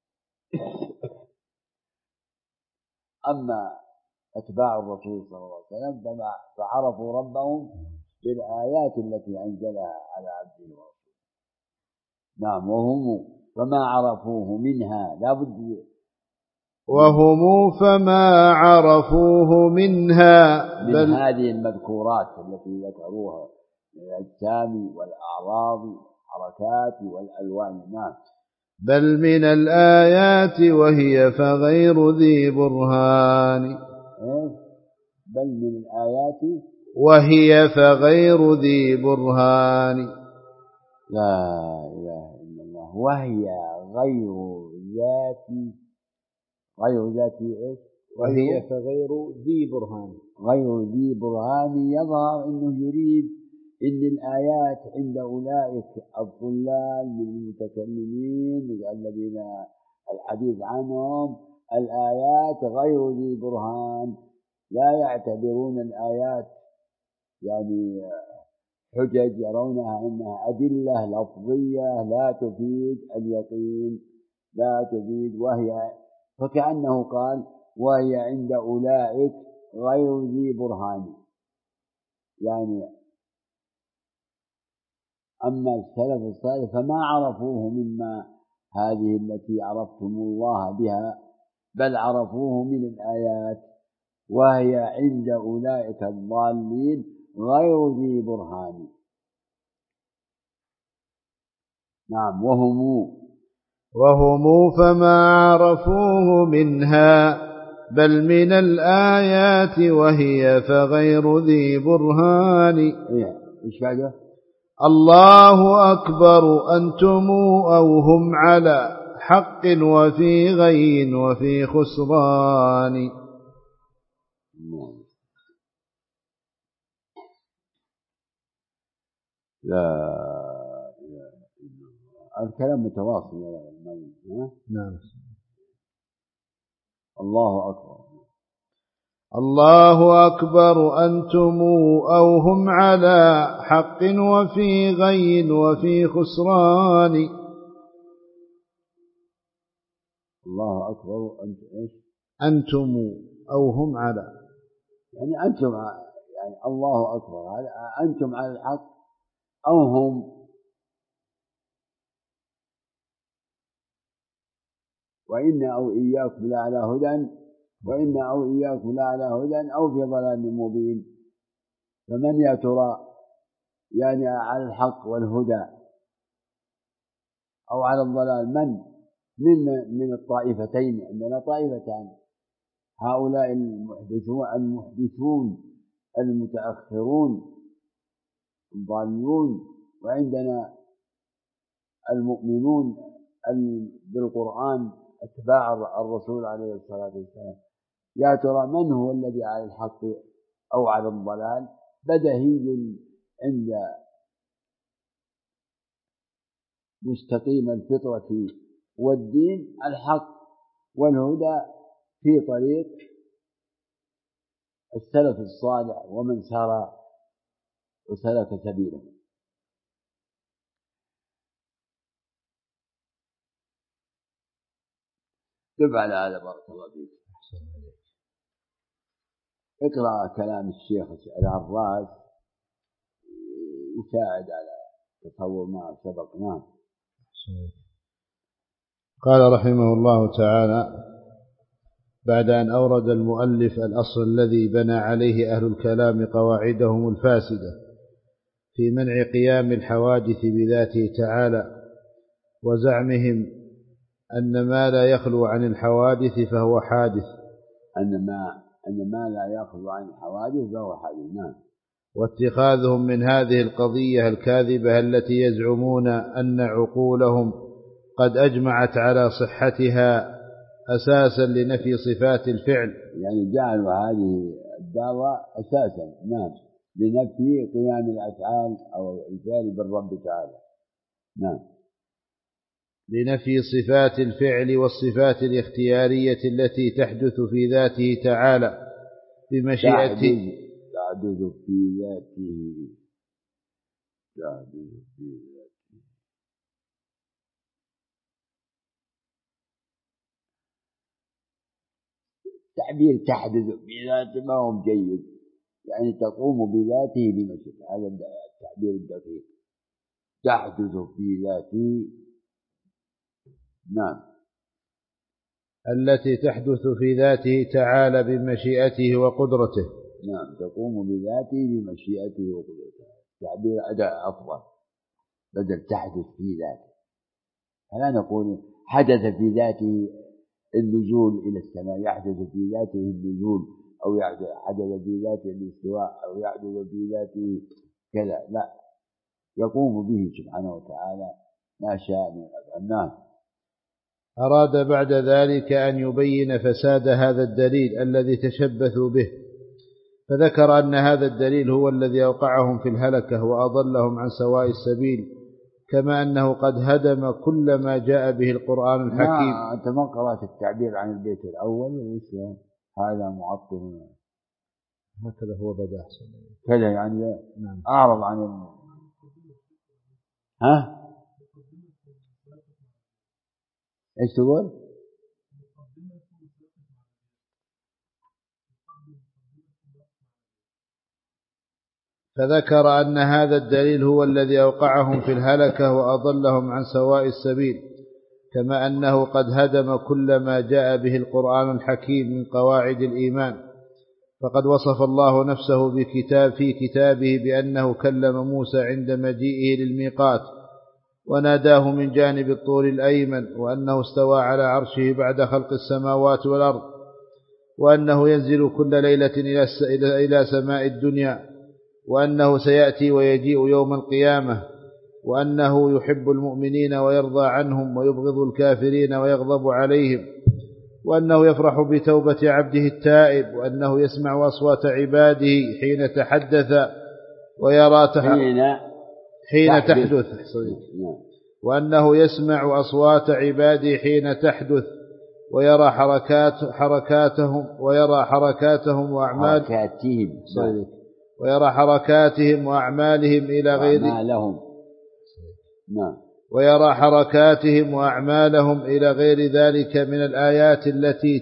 أما أتباع الرسول صلى الله عليه وسلم فعرفوا ربهم بالآيات التي أنزلها على عبده ورسوله. نعم. وهم فما عرفوه منها لا بد. وهم فما عرفوه منها من هذه المذكورات التي ذكروها من الأجسام والأعراض والحركات والألوان. نعم. بل من الآيات وهي فغير ذي برهان. بل من الآيات وهي فغير ذي برهان. لا إله إلا الله. وهي غير ذات إيش؟ وهي فغير ذي برهان. غير ذي برهان. يظهر أنه يريد إن الآيات عند أولئك الضلال من المتكلمين الذين الحديث عنهم الآيات غير ذي برهان، لا يعتبرون الآيات يعني حجج، يرونها إنها أدلة لفظية لا تفيد اليقين، لا تفيد. وهي فكأنه قال وهي عند أولئك غير ذي برهان. يعني أما السلف الصالح فما عرفوه مما هذه التي عرفتم الله بها، بل عرفوه من الآيات وهي عند أولئك الضالين غير ذي برهان. نعم. وهم فما عرفوه منها بل من الآيات وهي فغير ذي برهان. إيش بعده؟ الله أكبر أنتم أو هم على حق وفي غي وفي خسران. لا الكلام متواصل. نعم. الله أكبر. الله أكبر أنتم أو هم على حق وفي غي وفي خسران. الله أكبر أنتم أو هم على، يعني أنتم، يعني الله أكبر أنتم على الحق أو هم، وإنا أو إياكم لعلى هدى، وإنا أو إياكم لعلى هدى أو في ضلال مبين. فمن يا ترى يعني على الحق والهدى أو على الضلال؟ من الطائفتين. عندنا طائفتان، هؤلاء المحدثون المتأخرون الضالون، وعندنا المؤمنون بالقرآن اتباع الرسول عليه الصلاة والسلام. يا ترى من هو الذي على الحق أو على الضلال؟ بدهي عند مستقيم الفطرة والدين الحق والهدى في طريق السلف الصالح ومن سار وسلك سبيله. دب على هذا بارك الله فيك. اقرأ كلام الشيخ العراس يساعد على تصور ما سبق. نعم. قال رحمه الله تعالى: بعد أن أورد المؤلف الأصل الذي بنى عليه أهل الكلام قواعدهم الفاسدة في منع قيام الحوادث بذاته تعالى، وزعمهم أن ما لا يخلو عن الحوادث فهو حادث، أن ما لا يخلو عن الحوادث فهو حادث. نعم. واتخاذهم من هذه القضية الكاذبة التي يزعمون أن عقولهم قد أجمعت على صحتها أساسا لنفي صفات الفعل، يعني جعلوا هذه الدعوة أساسا. نعم. لنفي قيام الأفعال أو الفعل بالرب تعالى. نعم. لنفي صفات الفعل والصفات الاختيارية التي تحدث في ذاته تعالى بمشيئته. تحدث في ذاته. تعبير تحدث بذاته ما هو جيد، يعني تقوم بذاته بمشيئته، هذا التعبير الدقيق. تحدث في ذاته. نعم. التي تحدث في ذاته تعالى بمشيئته وقدرته. نعم. تقوم بذاته بمشيئته وقدرته، تعبير أداء أفضل بدل تحدث في ذاته. فلا نقول حدث في ذاته النزول إلى السماء، يحدث في ذاته النزول، أو حدث في ذاته الاستواء، أو يحدث في ذاته كذا. لا، يقوم به سبحانه وتعالى ما شاء من الأفعال. أراد بعد ذلك أن يبين فساد هذا الدليل الذي تشبثوا به، فذكر أن هذا الدليل هو الذي أوقعهم في الهلكة وأضلهم عن سواء السبيل، كما أنه قد هدم كل ما جاء به القرآن الحكيم. أنت ما قرأت التعبير عن البيت الأول؟ هذا معطل. هكذا هو بدأ كذا يعني. نعم. أعرض عن إيش تقول؟ فذكر أن هذا الدليل هو الذي أوقعهم في الهلكة وأضلهم عن سواء السبيل، كما أنه قد هدم كل ما جاء به القرآن الحكيم من قواعد الإيمان. فقد وصف الله نفسه في كتابه بأنه كلم موسى عند مجيئه للميقات وناداه من جانب الطور الأيمن، وأنه استوى على عرشه بعد خلق السماوات والأرض، وأنه ينزل كل ليلة إلى سماء الدنيا، وأنه سيأتي ويجيء يوم القيامة، وأنه يحب المؤمنين ويرضى عنهم ويبغض الكافرين ويغضب عليهم، وأنه يفرح بتوبة عبده التائب، وأنه يسمع أصوات عباده حين تحدث ويرى حين تحدث، وأنه يسمع أصوات عباده حين تحدث ويرى حركاتهم وأعمالهم إلى غير ويرى حركاتهم وأعمالهم إلى غير ذلك من الآيات التي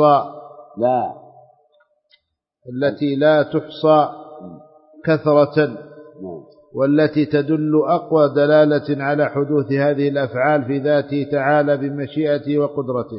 لا تحصى كثرة، والتي تدل أقوى دلالة على حدوث هذه الأفعال في ذاته تعالى بمشيئته وقدرته.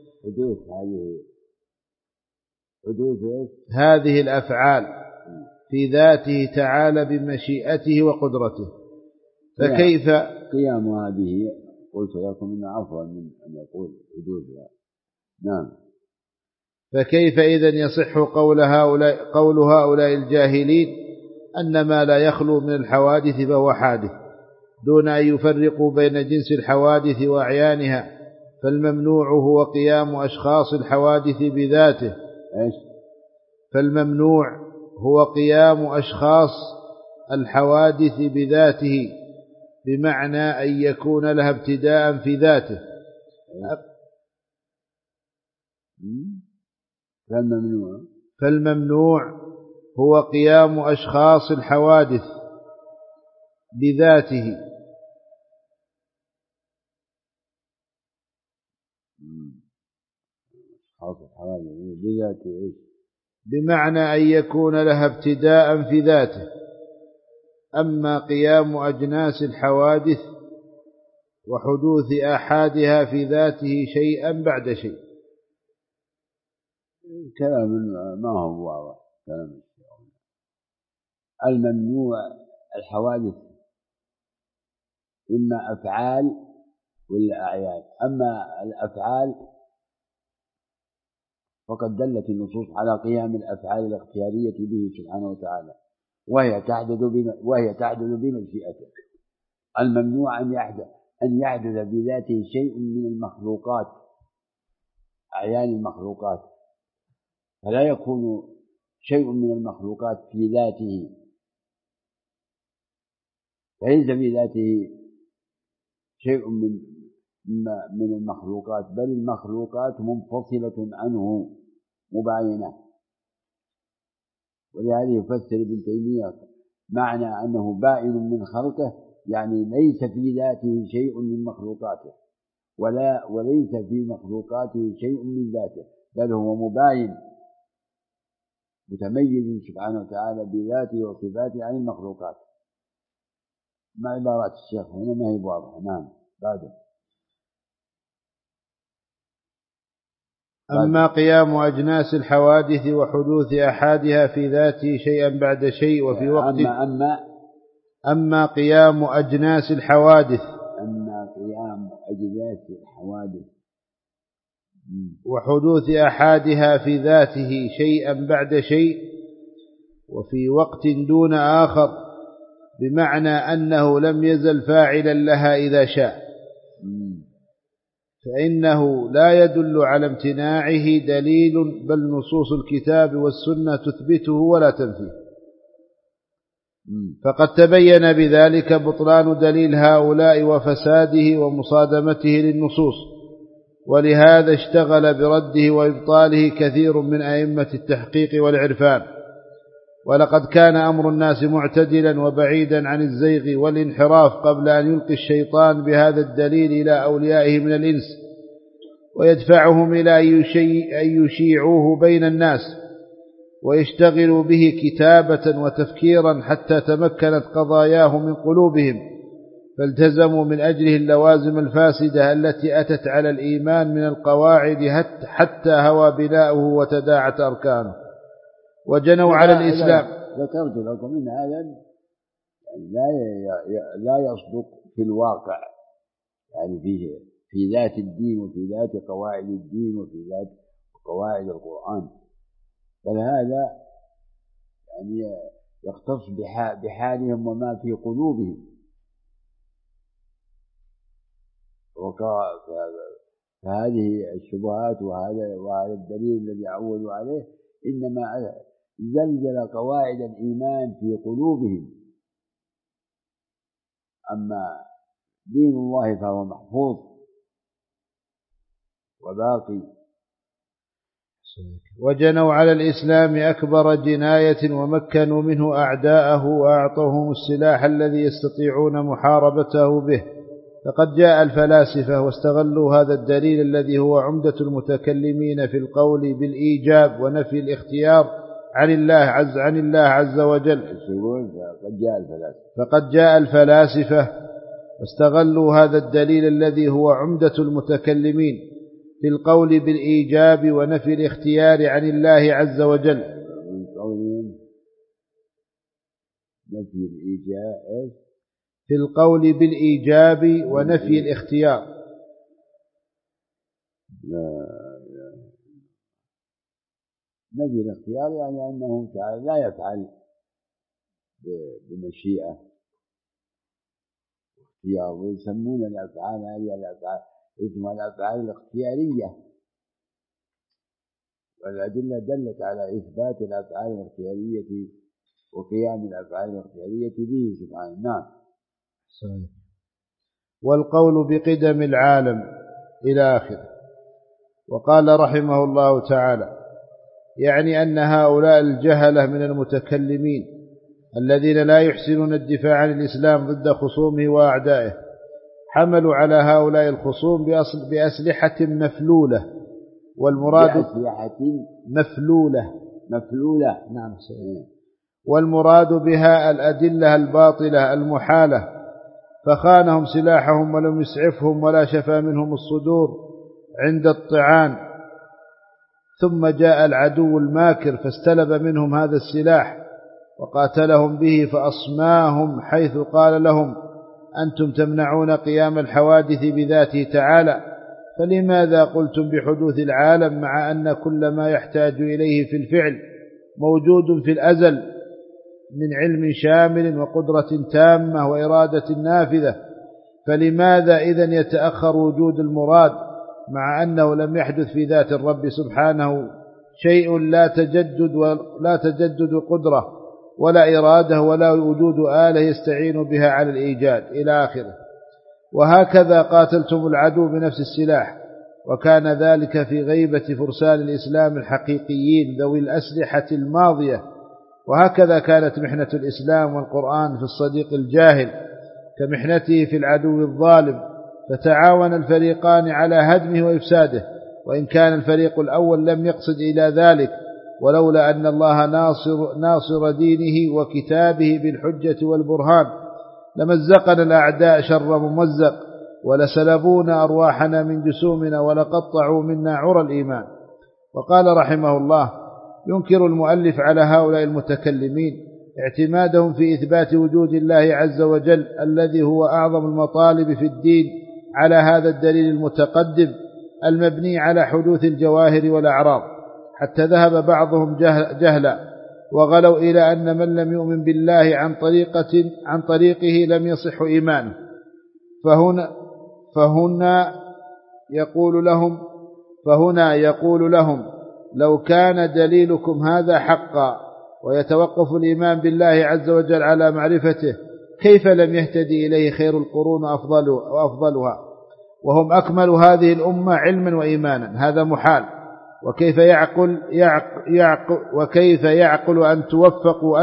هذه الأفعال في ذاته تعالى بمشيئته وقدرته. فكيف قيامها به؟ قلت لكم إنه أفضل من أن يقول حدوثها. نعم. فكيف إذن يصح قول هؤلاء الجاهلين أن ما لا يخلو من الحوادث فهو حادث، دون أن يفرقوا بين جنس الحوادث وأعيانها؟ فالممنوع هو قيام أشخاص الحوادث بذاته. فالممنوع هو قيام أشخاص الحوادث بذاته، بمعنى أن يكون لها ابتداء في ذاته. فالممنوع هو قيام أشخاص الحوادث بذاته، خاصة حوادث بذاته إيش؟ بمعنى أن يكون لها ابتداء في ذاته. أما قيام أجناس الحوادث وحدوث آحادها في ذاته شيئا بعد شيء. كلام ما هو واضح. كلام الممنوع الحوادث إما أفعال ولا أعيان. أما الأفعال فقد دلت النصوص على قيام الأفعال الاختيارية به سبحانه وتعالى، وهي تحدث بمشيئته. الممنوع أن يحدث بذاته شيء من المخلوقات، أعيان المخلوقات، فلا يكون شيء من المخلوقات في ذاته، فليس في ذاته شيء من المخلوقات، بل المخلوقات منفصلة عنه مباينة. ولهذا يفسر ابن تيمية معنى أنه بائن من خلقه، يعني ليس في ذاته شيء من مخلوقاته، وليس في مخلوقاته شيء من ذاته، بل هو مباين متميز سبحانه وتعالى بذاته وصفاته عن المخلوقات. مع عبارات الشيخ هنا ما هي واضحة. نعم. بعده. أما قيام أجناس الحوادث وحدوث أحادها في ذاته شيئا بعد شيء وفي وقت. أما قيام أجناس الحوادث وحدوث أحادها في ذاته شيئا بعد شيء وفي وقت دون آخر، بمعنى أنه لم يزل فاعلا لها إذا شاء، فإنه لا يدل على امتناعه دليل، بل نصوص الكتاب والسنة تثبته ولا تنفيه. فقد تبين بذلك بطلان دليل هؤلاء وفساده ومصادمته للنصوص، ولهذا اشتغل برده وإبطاله كثير من أئمة التحقيق والعرفان. ولقد كان أمر الناس معتدلا وبعيدا عن الزيغ والانحراف قبل أن يلقي الشيطان بهذا الدليل إلى أوليائه من الإنس ويدفعهم إلى أن يشيعوه بين الناس ويشتغلوا به كتابة وتفكيرا حتى تمكنت قضاياه من قلوبهم، فالتزموا من أجله اللوازم الفاسدة التي أتت على الإيمان من القواعد حتى هوى بناؤه وتداعت أركانه، وجنوا على الإسلام. ذكرت لكم إن هذا يعني لا يصدق في الواقع، يعني في ذات الدين وفي ذات قواعد الدين وفي ذات قواعد القرآن، بل هذا يعني يختص بحالهم وما في قلوبهم. فهذه الشبهات وهذا الدليل الذي عودوا عليه إنما زلزل قواعد الإيمان في قلوبهم. أما دين الله فهو محفوظ وباقي. وجنوا على الإسلام أكبر جناية ومكنوا منه أعداءه وأعطوهم السلاح الذي يستطيعون محاربته به. فقد جاء الفلاسفة واستغلوا هذا الدليل الذي هو عمدة المتكلمين في القول بالإيجاب ونفي الاختيار عن الله عز وجل. فقد جاء الفلاسفة واستغلوا هذا الدليل الذي هو عمدة المتكلمين في القول بالإيجاب ونفي الاختيار عن الله عز وجل. في القول بالإيجاب ونفي الاختيار. نفي الاختيار يعني أنه تعالى لا يفعل بمشيئة اختيار، ويسمون الأفعال هذه الأفعال اسمها الأفعال الاختيارية، والأدلة دلت على إثبات الأفعال الاختيارية وقيام الأفعال الاختيارية به سبحانه. نعم. صحيح. والقول بقدم العالم إلى آخره. وقال رحمه الله تعالى: يعني أن هؤلاء الجهلة من المتكلمين الذين لا يحسنون الدفاع عن الإسلام ضد خصومه وأعدائه حملوا على هؤلاء الخصوم بأسلحة مفلولة والمراد بأسلحة مفلولة. نعم. والمراد بها الأدلة الباطلة المحالة، فخانهم سلاحهم ولم يسعفهم ولا شفى منهم الصدور عند الطعان، ثم جاء العدو الماكر فاستلب منهم هذا السلاح وقاتلهم به فأصماهم، حيث قال لهم: أنتم تمنعون قيام الحوادث بذاته تعالى، فلماذا قلتم بحدوث العالم مع أن كل ما يحتاج إليه في الفعل موجود في الأزل من علم شامل وقدرة تامة وإرادة نافذة؟ فلماذا إذن يتأخر وجود المراد مع أنه لم يحدث في ذات الرب سبحانه شيء لا تجدد قدرة ولا إرادة ولا وجود آلة يستعين بها على الإيجاد إلى آخره. وهكذا قاتلتم العدو بنفس السلاح، وكان ذلك في غيبة فرسان الإسلام الحقيقيين ذوي الأسلحة الماضية. وهكذا كانت محنة الإسلام والقرآن في الصديق الجاهل كمحنته في العدو الظالم، فتعاون الفريقان على هدمه وإفساده، وإن كان الفريق الأول لم يقصد إلى ذلك، ولولا أن الله ناصر دينه وكتابه بالحجة والبرهان لمزقنا الأعداء شر ممزق، ولسلبونا أرواحنا من جسومنا، ولقطعوا منا عرى الإيمان. وقال رحمه الله: ينكر المؤلف على هؤلاء المتكلمين اعتمادهم في إثبات وجود الله عز وجل الذي هو أعظم المطالب في الدين على هذا الدليل المتقدم المبني على حدوث الجواهر والأعراض، حتى ذهب بعضهم جهلا وغلوا إلى أن من لم يؤمن بالله عن طريقه لم يصح إيمانه. فهنا يقول لهم: لو كان دليلكم هذا حقا ويتوقف الإيمان بالله عز وجل على معرفته، كيف لم يهتدي إليه خير القرون وأفضلها، وهم أكمل هذه الأمة علما وإيمانا؟ هذا محال. وكيف يعقل أن توفقوا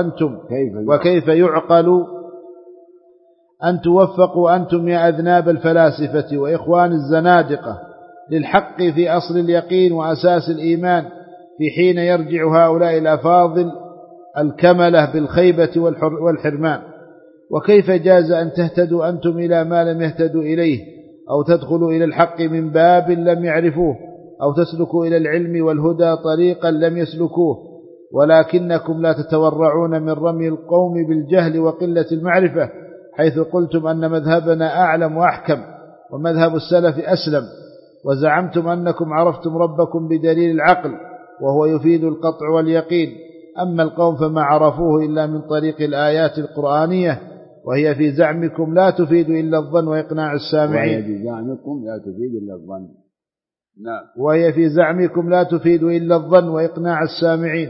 أنتم يا أذناب الفلاسفة وإخوان الزنادقة للحق في أصل اليقين وأساس الإيمان، في حين يرجع هؤلاء الأفاضل الكملة بالخيبة والحرمان؟ وكيف جاز أن تهتدوا أنتم إلى ما لم يهتدوا إليه، أو تدخلوا إلى الحق من باب لم يعرفوه، أو تسلكوا إلى العلم والهدى طريقا لم يسلكوه، ولكنكم لا تتورعون من رمي القوم بالجهل وقلة المعرفة، حيث قلتم أن مذهبنا أعلم وأحكم ومذهب السلف أسلم، وزعمتم أنكم عرفتم ربكم بدليل العقل وهو يفيد القطع واليقين، أما القوم فما عرفوه إلا من طريق الآيات القرآنية، وهي في زعمكم لا تفيد إلا الظن وإقناع السامعين. وهي في زعمكم لا تفيد إلا الظن وإقناع السامعين.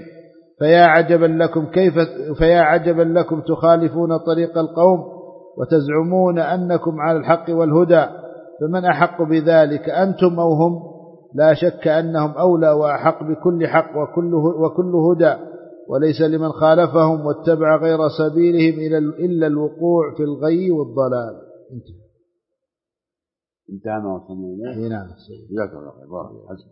فيا عجبا لكم تخالفون طريق القوم وتزعمون أنكم على الحق والهدى، فمن أحق بذلك، أنتم أو هم؟ لا شك أنهم أولى وأحق بكل حق وكل هدى، وليس لمن خالفهم واتبع غير سبيلهم إلا الوقوع في الغي والضلال. انتهى ما وصلنا إليه. نعم. جزاك الله خير. بارك الله فيك.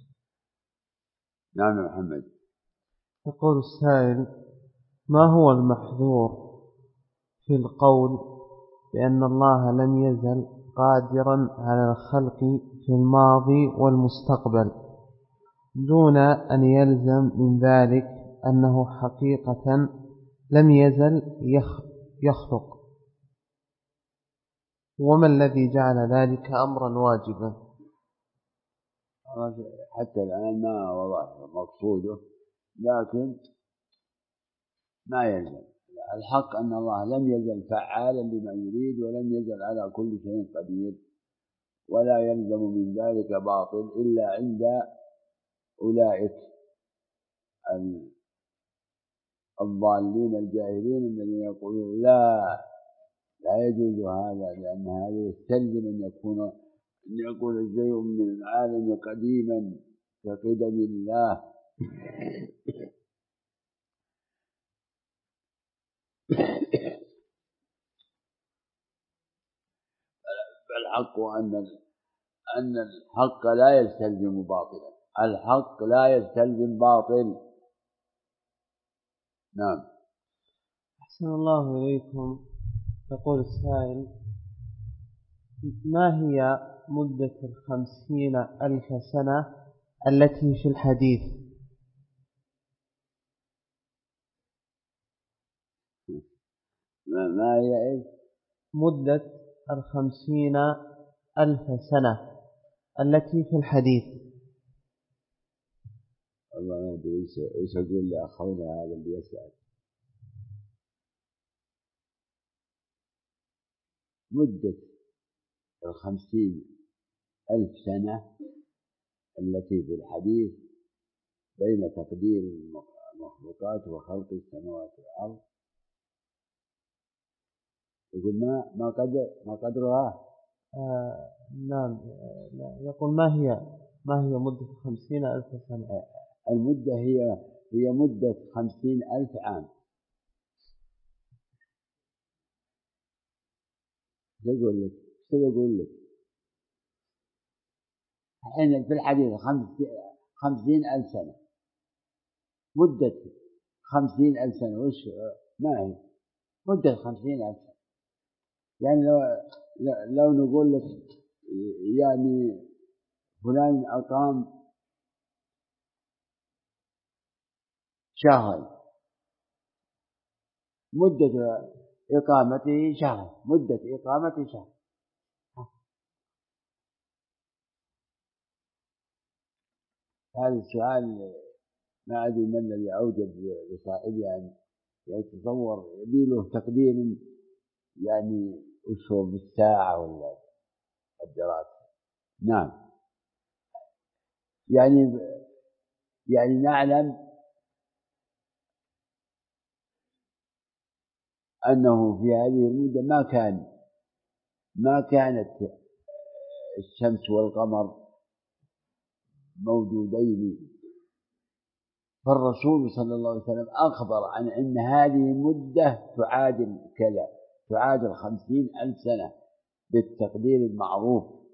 نعم محمد. يقول السائل: ما هو المحظور في القول بأن الله لم يزل قادرا على الخلق في الماضي والمستقبل دون أن يلزم من ذلك أنه حقيقة لم يزل يخلق؟ وما الذي جعل ذلك أمرا واجبا؟ حتى الآن ما وضع مقصوده، لكن ما يلزم. الحق أن الله لم يزل فعالا لما يريد، ولم يزل على كل شيء قدير، ولا يلزم من ذلك باطل إلا عند أولئك الضالين الجاهلين الذين يقولون لا يجوز هذا، لأن هذا يستلزم أن يكون الشيء من العالم قديما كقدم الله. فالحق أن الحق لا يستلزم باطلا، الحق لا يستلزم باطل. نعم. أحسن الله إليكم. يقول السائل: ما هي مدة 50,000 سنة التي في الحديث؟ ما هي إيش؟ مدة 50,000 سنة التي في الحديث. والله ما أدري إيش أقول لأخونا هذا اللي يسأل. مدة 50,000 سنة التي في الحديث بين تقدير المخلوقات وخلق السماوات والأرض، يقول ما قدرها. نعم. يقول ما هي مدة 50,000 سنة؟ المدة هي مدة 50,000 عام. شو أقول لك الحين في الحديث 50,000 سنة، مدة 50,000 سنة وش ما هي مدة 50,000 سنة؟ يعني لو نقول لك يعني فلان أقام شهر، مدة إقامته شهر، مدة إقامته شهر. هذا السؤال ما أدري من الذي أوجد لصاحبه أن يتصور، يبي له تقدير يعني وش هو بالساعة ولا الدراسة. نعم. يعني نعلم أنه في هذه المدة ما كانت الشمس والقمر موجودين، فالرسول صلى الله عليه وسلم أخبر عن أن هذه المدة تعادل كذا، تعادل 50,000 سنة بالتقدير المعروف.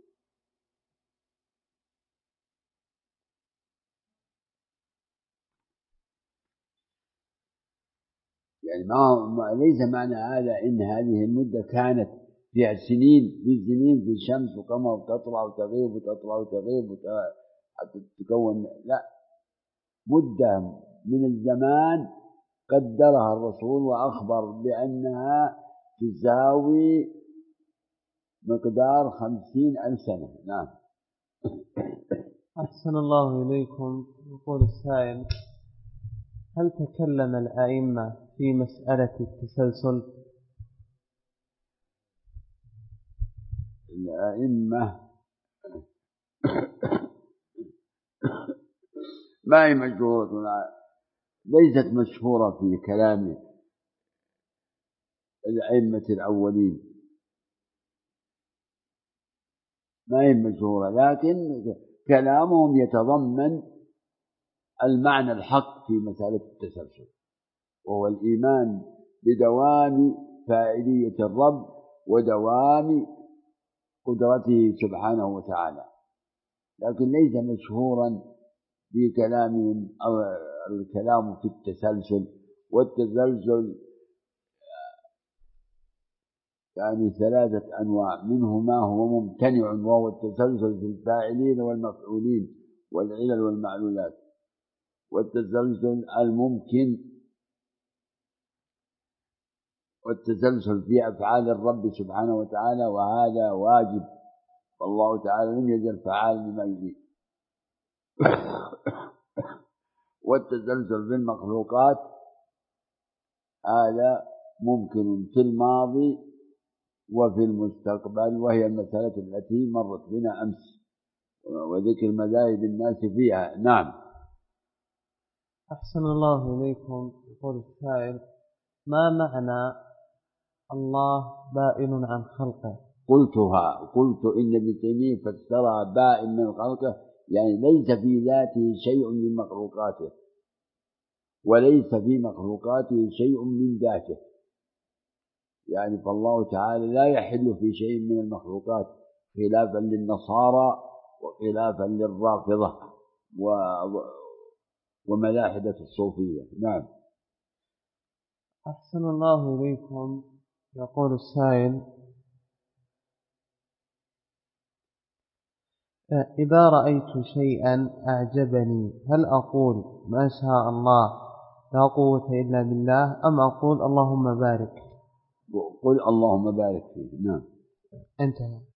يعني ليس معنى هذا إن هذه المدة كانت فيها سنين في شمس وقمر تطلع وتغيب وتطلع وتغيب حتى تتكون، لا، مدة من الزمان قدرها الرسول وأخبر بأنها تساوي مقدار 50,000 سنة. نعم. أحسن الله إليكم. يقول السائل: هل تكلم الأئمة في مسألة التسلسل؟ الأئمة ما هي مشهورة، ليست مشهورة في كلام الأئمة الأولين، ما هي مشهورة، لكن كلامهم يتضمن المعنى الحق في مسألة التسلسل، وهو الإيمان بدوام فاعلية الرب ودوام قدرته سبحانه وتعالى، لكن ليس مشهورا في كلامهم الكلام في التسلسل. والتسلسل يعني 3 أنواع، منه ما هو ممتنع وهو التسلسل في الفاعلين والمفعولين والعلل والمعلولات، والتسلسل الممكن والتسلسل في أفعال الرب سبحانه وتعالى، وهذا واجب، والله تعالى لم يزل فعال لما يريد. والتسلسل في المخلوقات هذا ممكن في الماضي وفي المستقبل، وهي المسألة التي مرت بنا أمس وذكر مذاهب الناس فيها. نعم. أحسن الله إليكم. يقول السائل: ما معنى الله بائن عن خلقه؟ قلت إن ابن تيمية فسرها بائن من خلقه، يعني ليس في ذاته شيء من مخلوقاته، وليس في مخلوقاته شيء من ذاته، يعني فالله تعالى لا يحل في شيء من المخلوقات، خلافا للنصارى وخلافا للرافضة. وملاحدة الصوفية. نعم. أحسن الله إليكم. يقول السائل: إذا رأيت شيئا أعجبني هل أقول ما شاء الله لا قوة إلا بالله، أم أقول اللهم بارك؟ قل اللهم بارك فيه. نعم. انتهى.